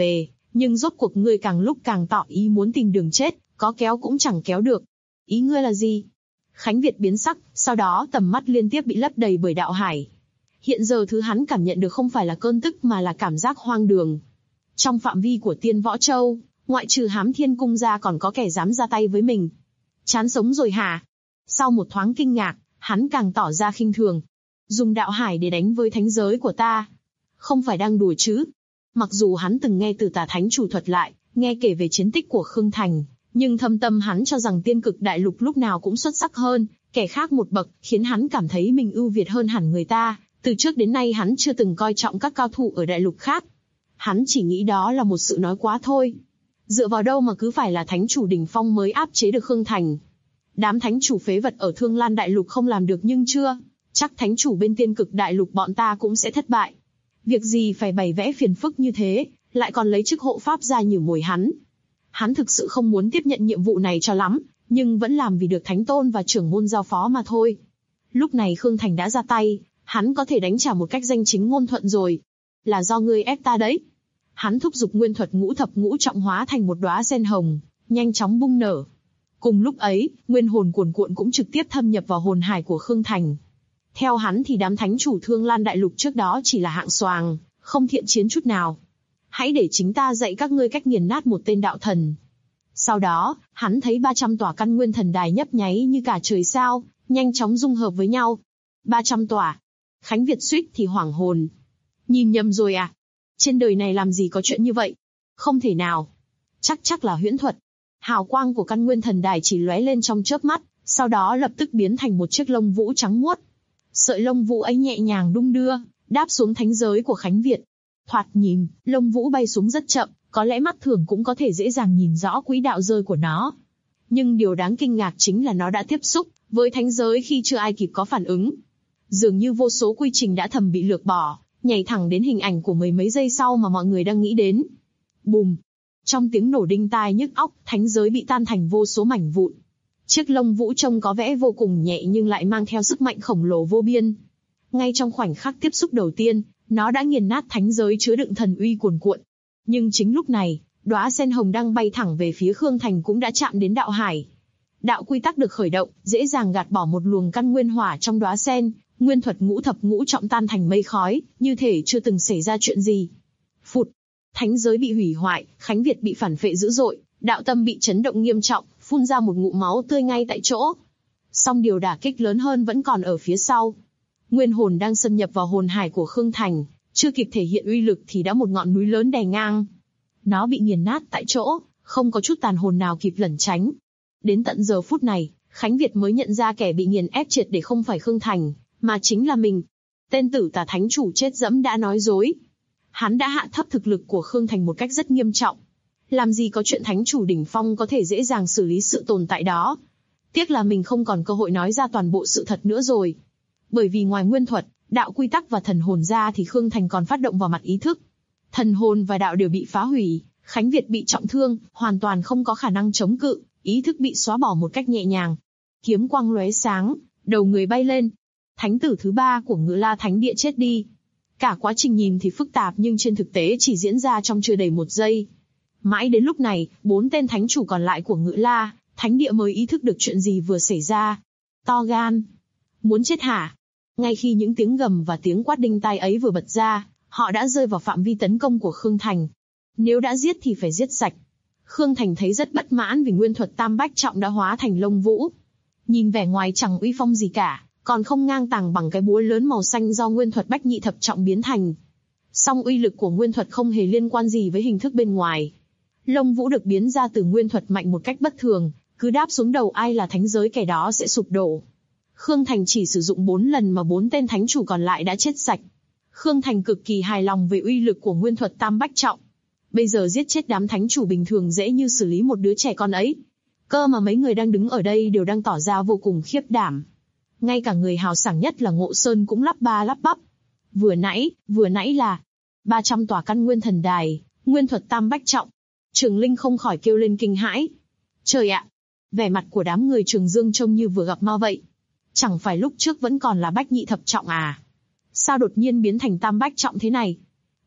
Nhưng rốt cuộc ngươi càng lúc càng tỏ ý muốn tìm đường chết, có kéo cũng chẳng kéo được. Ý ngươi là gì? Khánh Việt biến sắc, sau đó tầm mắt liên tiếp bị lấp đầy bởi đạo hải. Hiện giờ thứ hắn cảm nhận được không phải là cơn tức mà là cảm giác hoang đường. Trong phạm vi của Tiên Võ Châu, ngoại trừ Hám Thiên Cung ra còn có kẻ dám ra tay với mình. Chán sống rồi hả? Sau một thoáng kinh ngạc, hắn càng tỏ ra khinh thường. Dùng đạo hải để đánh với thánh giới của ta. Không phải đang đùa chứ? Mặc dù hắn từng nghe từ Tà Thánh Chủ thuật lại, nghe kể về chiến tích của Khương Thành, nhưng thâm tâm hắn cho rằng Tiên Cực Đại Lục lúc nào cũng xuất sắc hơn, kẻ khác một bậc, khiến hắn cảm thấy mình ưu việt hơn hẳn người ta. Từ trước đến nay hắn chưa từng coi trọng các cao thủ ở đại lục khác. Hắn chỉ nghĩ đó là một sự nói quá thôi. Dựa vào đâu mà cứ phải là thánh chủ đỉnh phong mới áp chế được Khương Thành. Đám thánh chủ phế vật ở Thương Lan Đại Lục không làm được nhưng chưa, chắc thánh chủ bên Tiên Cực Đại Lục bọn ta cũng sẽ thất bại. Việc gì phải bày vẽ phiền phức như thế, lại còn lấy chức hộ pháp ra nhử mồi hắn. Hắn thực sự không muốn tiếp nhận nhiệm vụ này cho lắm, nhưng vẫn làm vì được thánh tôn và trưởng môn giao phó mà thôi. Lúc này Khương Thành đã ra tay, hắn có thể đánh trả một cách danh chính ngôn thuận rồi. Là do ngươi ép ta đấy. Hắn thúc giục nguyên thuật ngũ thập ngũ trọng hóa thành một đóa sen hồng, nhanh chóng bung nở. Cùng lúc ấy, nguyên hồn cuồn cuộn cũng trực tiếp thâm nhập vào hồn hải của Khương Thành. Theo hắn thì đám thánh chủ Thương Lan Đại Lục trước đó chỉ là hạng xoàng, không thiện chiến chút nào. Hãy để chính ta dạy các ngươi cách nghiền nát một tên đạo thần. Sau đó, hắn thấy 300 tòa căn nguyên thần đài nhấp nháy như cả trời sao, nhanh chóng dung hợp với nhau. 300 tòa. Khánh Việt suýt thì hoảng hồn. Nhìn nhầm rồi à? Trên đời này làm gì có chuyện như vậy? Không thể nào. Chắc là huyễn thuật. Hào quang của căn nguyên thần đài chỉ lóe lên trong chớp mắt, sau đó lập tức biến thành một chiếc lông vũ trắng muốt. Sợi lông vũ ấy nhẹ nhàng đung đưa, đáp xuống thánh giới của Khánh Việt. Thoạt nhìn, lông vũ bay xuống rất chậm, có lẽ mắt thường cũng có thể dễ dàng nhìn rõ quỹ đạo rơi của nó. Nhưng điều đáng kinh ngạc chính là nó đã tiếp xúc với thánh giới khi chưa ai kịp có phản ứng. Dường như vô số quy trình đã thầm bị lược bỏ, nhảy thẳng đến hình ảnh của mười mấy giây sau mà mọi người đang nghĩ đến. Bùm! Trong tiếng nổ đinh tai nhức óc, thánh giới bị tan thành vô số mảnh vụn. Chiếc lông vũ trông có vẻ vô cùng nhẹ nhưng lại mang theo sức mạnh khổng lồ vô biên. Ngay trong khoảnh khắc tiếp xúc đầu tiên, nó đã nghiền nát thánh giới chứa đựng thần uy cuồn cuộn. Nhưng chính lúc này, đóa sen hồng đang bay thẳng về phía Khương Thành cũng đã chạm đến đạo hải. Đạo quy tắc được khởi động, dễ dàng gạt bỏ một luồng căn nguyên hỏa trong đóa sen, nguyên thuật ngũ thập ngũ trọng tan thành mây khói, như thể chưa từng xảy ra chuyện gì. Phụt! Thánh giới bị hủy hoại, Khánh Việt bị phản phệ dữ dội, đạo tâm bị chấn động nghiêm trọng, phun ra một ngụm máu tươi ngay tại chỗ. Song điều đả kích lớn hơn vẫn còn ở phía sau. Nguyên hồn đang xâm nhập vào hồn hải của Khương Thành, chưa kịp thể hiện uy lực thì đã một ngọn núi lớn đè ngang. Nó bị nghiền nát tại chỗ, không có chút tàn hồn nào kịp lẩn tránh. Đến tận giờ phút này, Khánh Việt mới nhận ra kẻ bị nghiền ép triệt để không phải Khương Thành, mà chính là mình. Tên tử Tà Thánh Chủ chết dẫm đã nói dối. Hắn đã hạ thấp thực lực của Khương Thành một cách rất nghiêm trọng. Làm gì có chuyện Thánh Chủ đỉnh phong có thể dễ dàng xử lý sự tồn tại đó. Tiếc là mình không còn cơ hội nói ra toàn bộ sự thật nữa rồi. Bởi vì ngoài nguyên thuật, đạo quy tắc và thần hồn ra thì Khương Thành còn phát động vào mặt ý thức. Thần hồn và đạo đều bị phá hủy, Khánh Việt bị trọng thương, hoàn toàn không có khả năng chống cự, ý thức bị xóa bỏ một cách nhẹ nhàng. Kiếm quang lóe sáng, đầu người bay lên. Thánh tử thứ 3 của Ngự La Thánh Địa chết đi. Cả quá trình nhìn thì phức tạp nhưng trên thực tế chỉ diễn ra trong chưa đầy 1 giây. Mãi đến lúc này, 4 tên thánh chủ còn lại của Ngự La Thánh Địa mới ý thức được chuyện gì vừa xảy ra. To gan! Muốn chết hả? Ngay khi những tiếng gầm và tiếng quát đinh tai ấy vừa bật ra, họ đã rơi vào phạm vi tấn công của Khương Thành. Nếu đã giết thì phải giết sạch. Khương Thành thấy rất bất mãn vì nguyên thuật Tam Bách Trọng đã hóa thành lông vũ. Nhìn vẻ ngoài chẳng uy phong gì cả, còn không ngang tàng bằng cái búa lớn màu xanh do nguyên thuật Bách Nhị Thập Trọng biến thành. Song uy lực của nguyên thuật không hề liên quan gì với hình thức bên ngoài. Lông vũ được biến ra từ nguyên thuật mạnh một cách bất thường, cứ đáp xuống đầu ai là thánh giới kẻ đó sẽ sụp đổ. Khương Thành chỉ sử dụng 4 lần mà 4 tên thánh chủ còn lại đã chết sạch. Khương Thành cực kỳ hài lòng về uy lực của nguyên thuật Tam Bách Trọng. Bây giờ giết chết đám thánh chủ bình thường dễ như xử lý một đứa trẻ con ấy. Cơ mà mấy người đang đứng ở đây đều đang tỏ ra vô cùng khiếp đảm. Ngay cả người hào sảng nhất là Ngộ Sơn cũng lắp ba lắp bắp. Vừa nãy là 300 tòa căn nguyên thần đài, nguyên thuật Tam Bách Trọng. Trường Linh không khỏi kêu lên kinh hãi. Trời ạ! Vẻ mặt của đám người Trường Dương trông như vừa gặp ma vậy. Chẳng phải lúc trước vẫn còn là Bách Nhị Thập Trọng à? Sao đột nhiên biến thành Tam Bách Trọng thế này?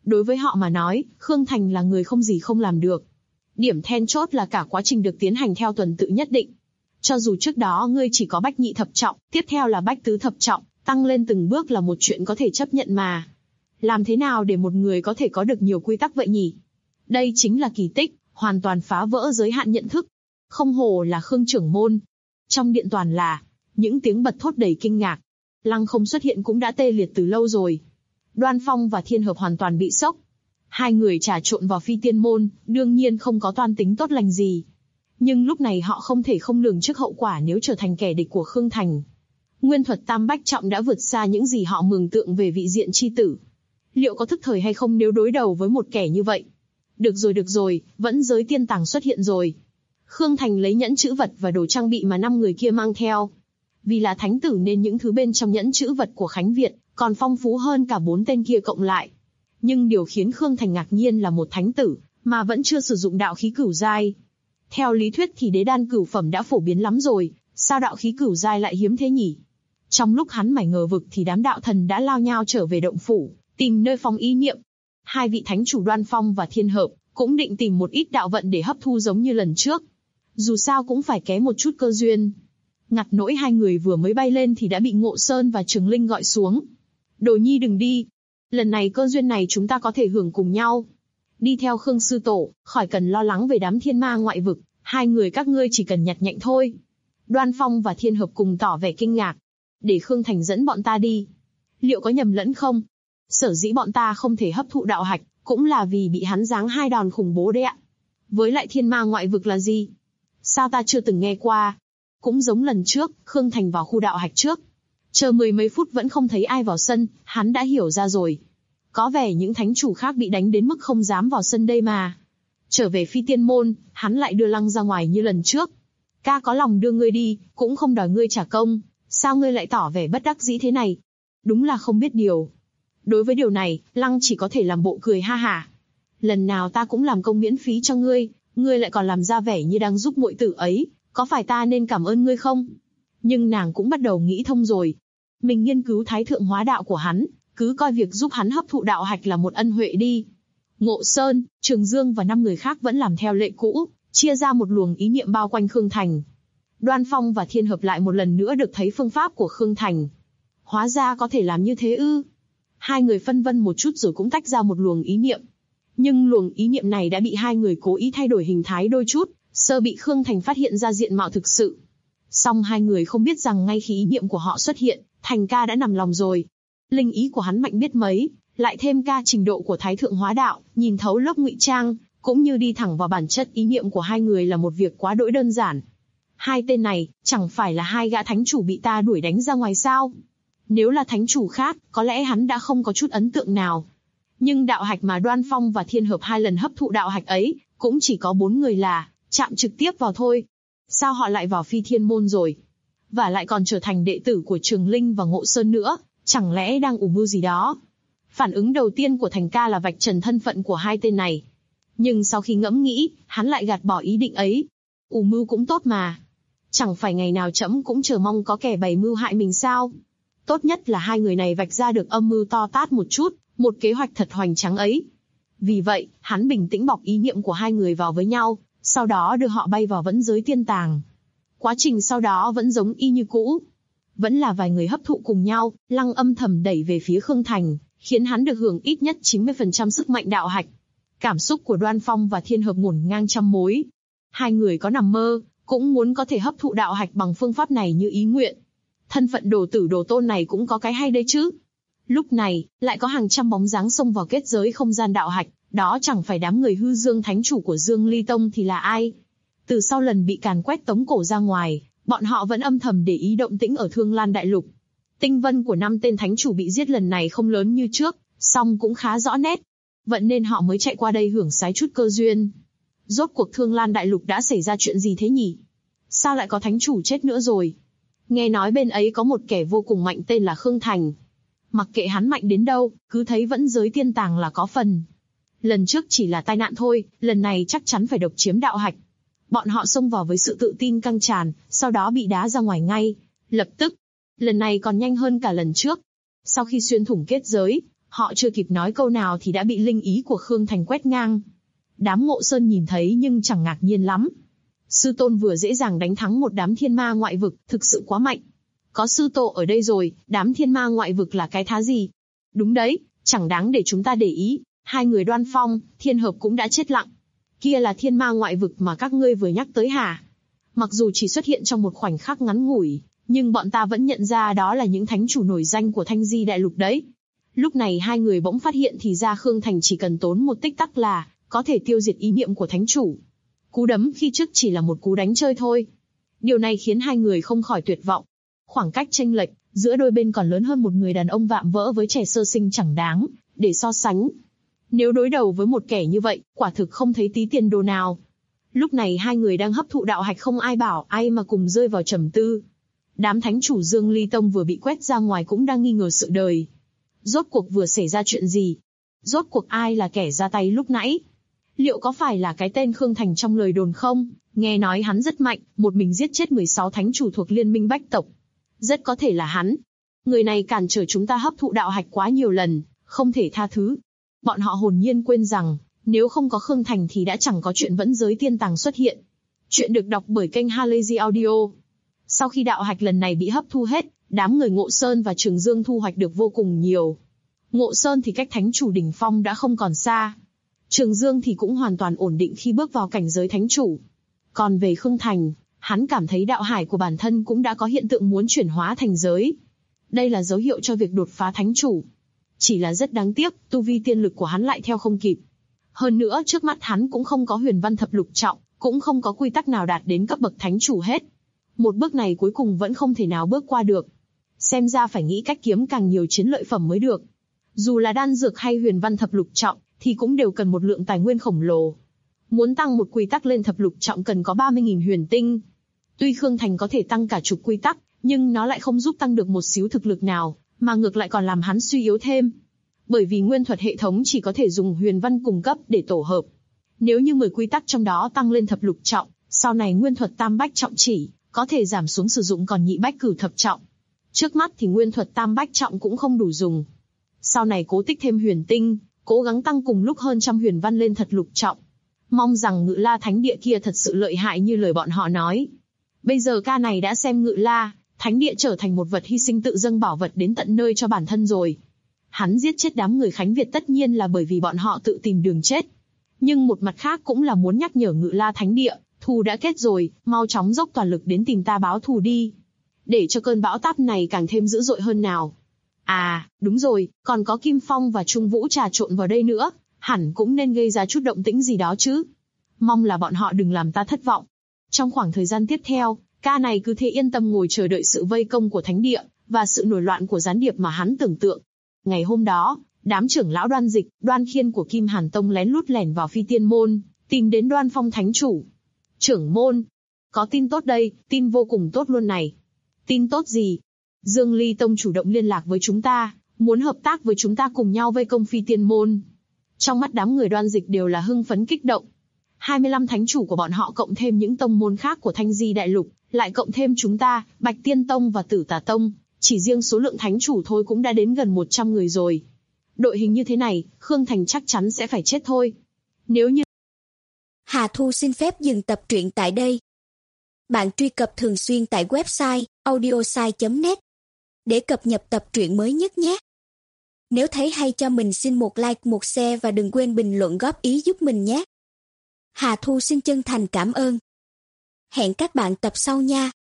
Đối với họ mà nói, Khương Thành là người không gì không làm được. Điểm then chốt là cả quá trình được tiến hành theo tuần tự nhất định. Cho dù trước đó ngươi chỉ có bách nhị thập trọng, tiếp theo là bách tứ thập trọng, tăng lên từng bước là một chuyện có thể chấp nhận mà. Làm thế nào để một người có thể có được nhiều quy tắc vậy nhỉ? Đây chính là kỳ tích, hoàn toàn phá vỡ giới hạn nhận thức. Không hổ là Khương trưởng môn. Trong điện toàn là những tiếng bật thốt đầy kinh ngạc. Lăng không xuất hiện cũng đã tê liệt từ lâu rồi. Đoan Phong và Thiên Hợp hoàn toàn bị sốc. Hai người trà trộn vào phi tiên môn, đương nhiên không có toan tính tốt lành gì. Nhưng lúc này họ không thể không lường trước hậu quả nếu trở thành kẻ địch của Khương Thành. Nguyên thuật tam bách trọng đã vượt xa những gì họ mường tượng về vị diện chi tử. Liệu có thức thời hay không nếu đối đầu với một kẻ như vậy? Được rồi, vẫn giới tiên tàng xuất hiện rồi. Khương Thành lấy nhẫn chữ vật và đồ trang bị mà 5 người kia mang theo. Vì là thánh tử nên những thứ bên trong nhẫn chữ vật của Khánh Việt còn phong phú hơn cả 4 tên kia cộng lại. Nhưng điều khiến Khương Thành ngạc nhiên là một thánh tử mà vẫn chưa sử dụng đạo khí cửu giai. Theo lý thuyết thì đế đan cửu phẩm đã phổ biến lắm rồi, sao đạo khí cửu giai lại hiếm thế nhỉ? Trong lúc hắn mải ngờ vực thì đám đạo thần đã lao nhao trở về động phủ, tìm nơi phóng ý niệm. Hai vị thánh chủ Đoan Phong và Thiên Hợp cũng định tìm một ít đạo vận để hấp thu giống như lần trước. Dù sao cũng phải ké một chút cơ duyên. Ngặt nỗi hai người vừa mới bay lên thì đã bị Ngộ Sơn và Trường Linh gọi xuống. Đồ nhi đừng đi. Lần này cơ duyên này chúng ta có thể hưởng cùng nhau. Đi theo Khương sư tổ, khỏi cần lo lắng về đám thiên ma ngoại vực, hai người các ngươi chỉ cần nhặt nhạnh thôi. Đoan Phong và Thiên Hợp cùng tỏ vẻ kinh ngạc. Để Khương Thành dẫn bọn ta đi. Liệu có nhầm lẫn không? Sở dĩ bọn ta không thể hấp thụ đạo hạch, cũng là vì bị hắn giáng 2 đòn khủng bố đấy ạ. Với lại thiên ma ngoại vực là gì? Sao ta chưa từng nghe qua? Cũng giống lần trước, Khương Thành vào khu đạo hạch trước. Chờ 10 mấy phút vẫn không thấy ai vào sân, hắn đã hiểu ra rồi. Có vẻ những thánh chủ khác bị đánh đến mức không dám vào sân đây mà. Trở về phi tiên môn, hắn lại đưa Lăng ra ngoài như lần trước. Ca có lòng đưa ngươi đi, cũng không đòi ngươi trả công. Sao ngươi lại tỏ vẻ bất đắc dĩ thế này? Đúng là không biết điều. Đối với điều này, Lăng chỉ có thể làm bộ cười ha hả. Lần nào ta cũng làm công miễn phí cho ngươi, ngươi lại còn làm ra vẻ như đang giúp muội tử ấy, có phải ta nên cảm ơn ngươi không? Nhưng nàng cũng bắt đầu nghĩ thông rồi. Mình nghiên cứu thái thượng hóa đạo của hắn, cứ coi việc giúp hắn hấp thụ đạo hạch là một ân huệ đi. Ngộ Sơn, Trường Dương và 5 người khác vẫn làm theo lệ cũ, chia ra một luồng ý niệm bao quanh Khương Thành. Đoan Phong và Thiên Hợp lại một lần nữa được thấy phương pháp của Khương Thành. Hóa ra có thể làm như thế ư? Hai người phân vân một chút rồi cũng tách ra một luồng ý niệm. Nhưng luồng ý niệm này đã bị hai người cố ý thay đổi hình thái đôi chút, sơ bị Khương Thành phát hiện ra diện mạo thực sự. Song hai người không biết rằng ngay khi ý niệm của họ xuất hiện, Thành ca đã nằm lòng rồi. Linh ý của hắn mạnh biết mấy, lại thêm ca trình độ của thái thượng hóa đạo, nhìn thấu lớp ngụy trang, cũng như đi thẳng vào bản chất ý niệm của hai người là một việc quá đỗi đơn giản. Hai tên này, chẳng phải là 2 gã thánh chủ bị ta đuổi đánh ra ngoài sao? Nếu là thánh chủ khác, có lẽ hắn đã không có chút ấn tượng nào. Nhưng đạo hạch mà Đoan Phong và Thiên Hợp 2 lần hấp thụ đạo hạch ấy, cũng chỉ có 4 người là chạm trực tiếp vào thôi. Sao họ lại vào phi thiên môn rồi? Và lại còn trở thành đệ tử của Trường Linh và Ngộ Sơn nữa, chẳng lẽ đang ủ mưu gì đó? Phản ứng đầu tiên của Thành ca là vạch trần thân phận của hai tên này. Nhưng sau khi ngẫm nghĩ, hắn lại gạt bỏ ý định ấy. Ủ mưu cũng tốt mà. Chẳng phải ngày nào trẫm cũng chờ mong có kẻ bày mưu hại mình sao? Tốt nhất là hai người này vạch ra được âm mưu to tát một chút, một kế hoạch thật hoành tráng ấy. Vì vậy, hắn bình tĩnh bọc ý niệm của hai người vào với nhau, sau đó đưa họ bay vào vẫn giới tiên tàng. Quá trình sau đó vẫn giống y như cũ. Vẫn là vài người hấp thụ cùng nhau, Lăng âm thầm đẩy về phía Khương Thành, khiến hắn được hưởng ít nhất 90% sức mạnh đạo hạch. Cảm xúc của Đoan Phong và Thiên Hợp ngổn ngang trăm mối. Hai người có nằm mơ, cũng muốn có thể hấp thụ đạo hạch bằng phương pháp này như ý nguyện. Thân phận đồ tử đồ tôn này cũng có cái hay đấy chứ. Lúc này, lại có hàng trăm bóng dáng xông vào kết giới không gian đạo hạch, đó chẳng phải đám người hư dương thánh chủ của Dương Ly Tông thì là ai? Từ sau lần bị càn quét tống cổ ra ngoài, bọn họ vẫn âm thầm để ý động tĩnh ở Thương Lan Đại Lục. Tinh vân của 5 tên thánh chủ bị giết lần này không lớn như trước, song cũng khá rõ nét. Vậy nên họ mới chạy qua đây hưởng sái chút cơ duyên. Rốt cuộc Thương Lan Đại Lục đã xảy ra chuyện gì thế nhỉ? Sao lại có thánh chủ chết nữa rồi? Nghe nói bên ấy có một kẻ vô cùng mạnh tên là Khương Thành. Mặc kệ hắn mạnh đến đâu, cứ thấy vẫn giới tiên tàng là có phần. Lần trước chỉ là tai nạn thôi, lần này chắc chắn phải độc chiếm đạo hạch. Bọn họ xông vào với sự tự tin căng tràn, sau đó bị đá ra ngoài ngay, lập tức. Lần này còn nhanh hơn cả lần trước. Sau khi xuyên thủng kết giới, Họ chưa kịp nói câu nào thì đã bị linh ý của Khương Thành quét ngang. Đám Ngộ Sơn nhìn thấy nhưng chẳng ngạc nhiên lắm. Sư tôn vừa dễ dàng đánh thắng một đám thiên ma ngoại vực, thực sự quá mạnh. Có sư tổ ở đây rồi, đám thiên ma ngoại vực là cái thá gì? Đúng đấy, chẳng đáng để chúng ta để ý. Hai người Đoan Phong, Thiên Hợp cũng đã chết lặng. Kia là thiên ma ngoại vực mà các ngươi vừa nhắc tới hả? Mặc dù chỉ xuất hiện trong một khoảnh khắc ngắn ngủi, nhưng bọn ta vẫn nhận ra đó là những thánh chủ nổi danh của Thanh Di Đại Lục đấy. Lúc này hai người bỗng phát hiện thì ra Khương Thành chỉ cần tốn một tích tắc là có thể tiêu diệt ý niệm của thánh chủ. Cú đấm khi trước chỉ là một cú đánh chơi thôi. Điều này khiến hai người không khỏi tuyệt vọng. Khoảng cách chênh lệch giữa đôi bên còn lớn hơn một người đàn ông vạm vỡ với trẻ sơ sinh chẳng đáng để so sánh. Nếu đối đầu với một kẻ như vậy, quả thực không thấy tí tiền đồ nào. Lúc này hai người đang hấp thụ đạo hạch, không ai bảo ai mà cùng rơi vào trầm tư. Đám thánh chủ Dương Ly Tông vừa bị quét ra ngoài cũng đang nghi ngờ sự đời. Rốt cuộc vừa xảy ra chuyện gì? Rốt cuộc ai là kẻ ra tay lúc nãy? Liệu có phải là cái tên Khương Thành trong lời đồn không? Nghe nói hắn rất mạnh, một mình giết chết 16 thánh chủ thuộc Liên minh Bách tộc. Rất có thể là hắn. Người này cản trở chúng ta hấp thụ đạo hạch quá nhiều lần, không thể tha thứ. Bọn họ hồn nhiên quên rằng, nếu không có Khương Thành thì đã chẳng có chuyện Vẫn Giới Tiên Tàng xuất hiện. Chuyện được đọc bởi kênh Halazy Audio. Sau khi đạo hạch lần này bị hấp thu hết, đám người Ngộ Sơn và Trường Dương thu hoạch được vô cùng nhiều. Ngộ Sơn thì cách thánh chủ đỉnh phong đã không còn xa. Trường Dương thì cũng hoàn toàn ổn định khi bước vào cảnh giới thánh chủ. Còn về Khương Thành, hắn cảm thấy đạo hải của bản thân cũng đã có hiện tượng muốn chuyển hóa thành giới. Đây là dấu hiệu cho việc đột phá thánh chủ. Chỉ là rất đáng tiếc, tu vi tiên lực của hắn lại theo không kịp. Hơn nữa trước mắt hắn cũng không có huyền văn thập lục trọng, cũng không có quy tắc nào đạt đến cấp bậc thánh chủ hết. Một bước này cuối cùng vẫn không thể nào bước qua được. Xem ra phải nghĩ cách kiếm càng nhiều chiến lợi phẩm mới được. Dù là đan dược hay huyền văn thập lục trọng, thì cũng đều cần một lượng tài nguyên khổng lồ. Muốn tăng một quy tắc lên thập lục trọng cần có 30.000 huyền tinh. Tuy Khương Thành có thể tăng cả chục quy tắc, nhưng nó lại không giúp tăng được một xíu thực lực nào, mà ngược lại còn làm hắn suy yếu thêm. Bởi vì nguyên thuật hệ thống chỉ có thể dùng huyền văn cùng cấp để tổ hợp. Nếu như 10 quy tắc trong đó tăng lên thập lục trọng, sau này nguyên thuật tam bách trọng chỉ có thể giảm xuống sử dụng còn nhị bách cửu thập trọng. Trước mắt thì nguyên thuật tam bách trọng cũng không đủ dùng. Sau này cố tích thêm huyền tinh, cố gắng tăng cùng lúc hơn trăm huyền văn lên thập lục trọng. Mong rằng Ngự La Thánh Địa kia thật sự lợi hại như lời bọn họ nói. Bây giờ ca này đã xem Ngự La Thánh Địa trở thành một vật hy sinh tự dâng bảo vật đến tận nơi cho bản thân rồi. Hắn giết chết đám người Khánh Việt tất nhiên là bởi vì bọn họ tự tìm đường chết. Nhưng một mặt khác cũng là muốn nhắc nhở Ngự La Thánh Địa, thù đã kết rồi, mau chóng dốc toàn lực đến tìm ta báo thù đi. Để cho cơn bão táp này càng thêm dữ dội hơn nào. À, đúng rồi, còn có Kim Phong và Trung Vũ trà trộn vào đây nữa, hẳn cũng nên gây ra chút động tĩnh gì đó chứ. Mong là bọn họ đừng làm ta thất vọng. Trong khoảng thời gian tiếp theo, ca này cứ thế yên tâm ngồi chờ đợi sự vây công của Thánh Địa, và sự nổi loạn của gián điệp mà hắn tưởng tượng. Ngày hôm đó, đám trưởng lão Đoan Dịch, Đoan Khiên của Kim Hàn Tông lén lút lẻn vào Phi Tiên Môn, tìm đến Đoan Phong Thánh Chủ. Trưởng môn, có tin tốt đây, tin vô cùng tốt luôn này. Tin tốt gì? Dương Ly Tông chủ động liên lạc với chúng ta, muốn hợp tác với chúng ta cùng nhau vây công Phi Tiên Môn. Trong mắt đám người Đoan Dịch đều là hưng phấn kích động. 25 thánh chủ của bọn họ cộng thêm những tông môn khác của Thanh Di Đại Lục, lại cộng thêm chúng ta, Bạch Tiên Tông và Tử Tà Tông, chỉ riêng số lượng thánh chủ thôi cũng đã đến gần 100 người rồi. Đội hình như thế này, Khương Thành chắc chắn sẽ phải chết thôi. Nếu như... Hà Thu xin phép dừng tập truyện tại đây. Bạn truy cập thường xuyên tại website audiosai.net để cập nhật tập truyện mới nhất nhé. Nếu thấy hay cho mình xin một like, một share và đừng quên bình luận góp ý giúp mình nhé. Hà Thu xin chân thành cảm ơn. Hẹn các bạn tập sau nha.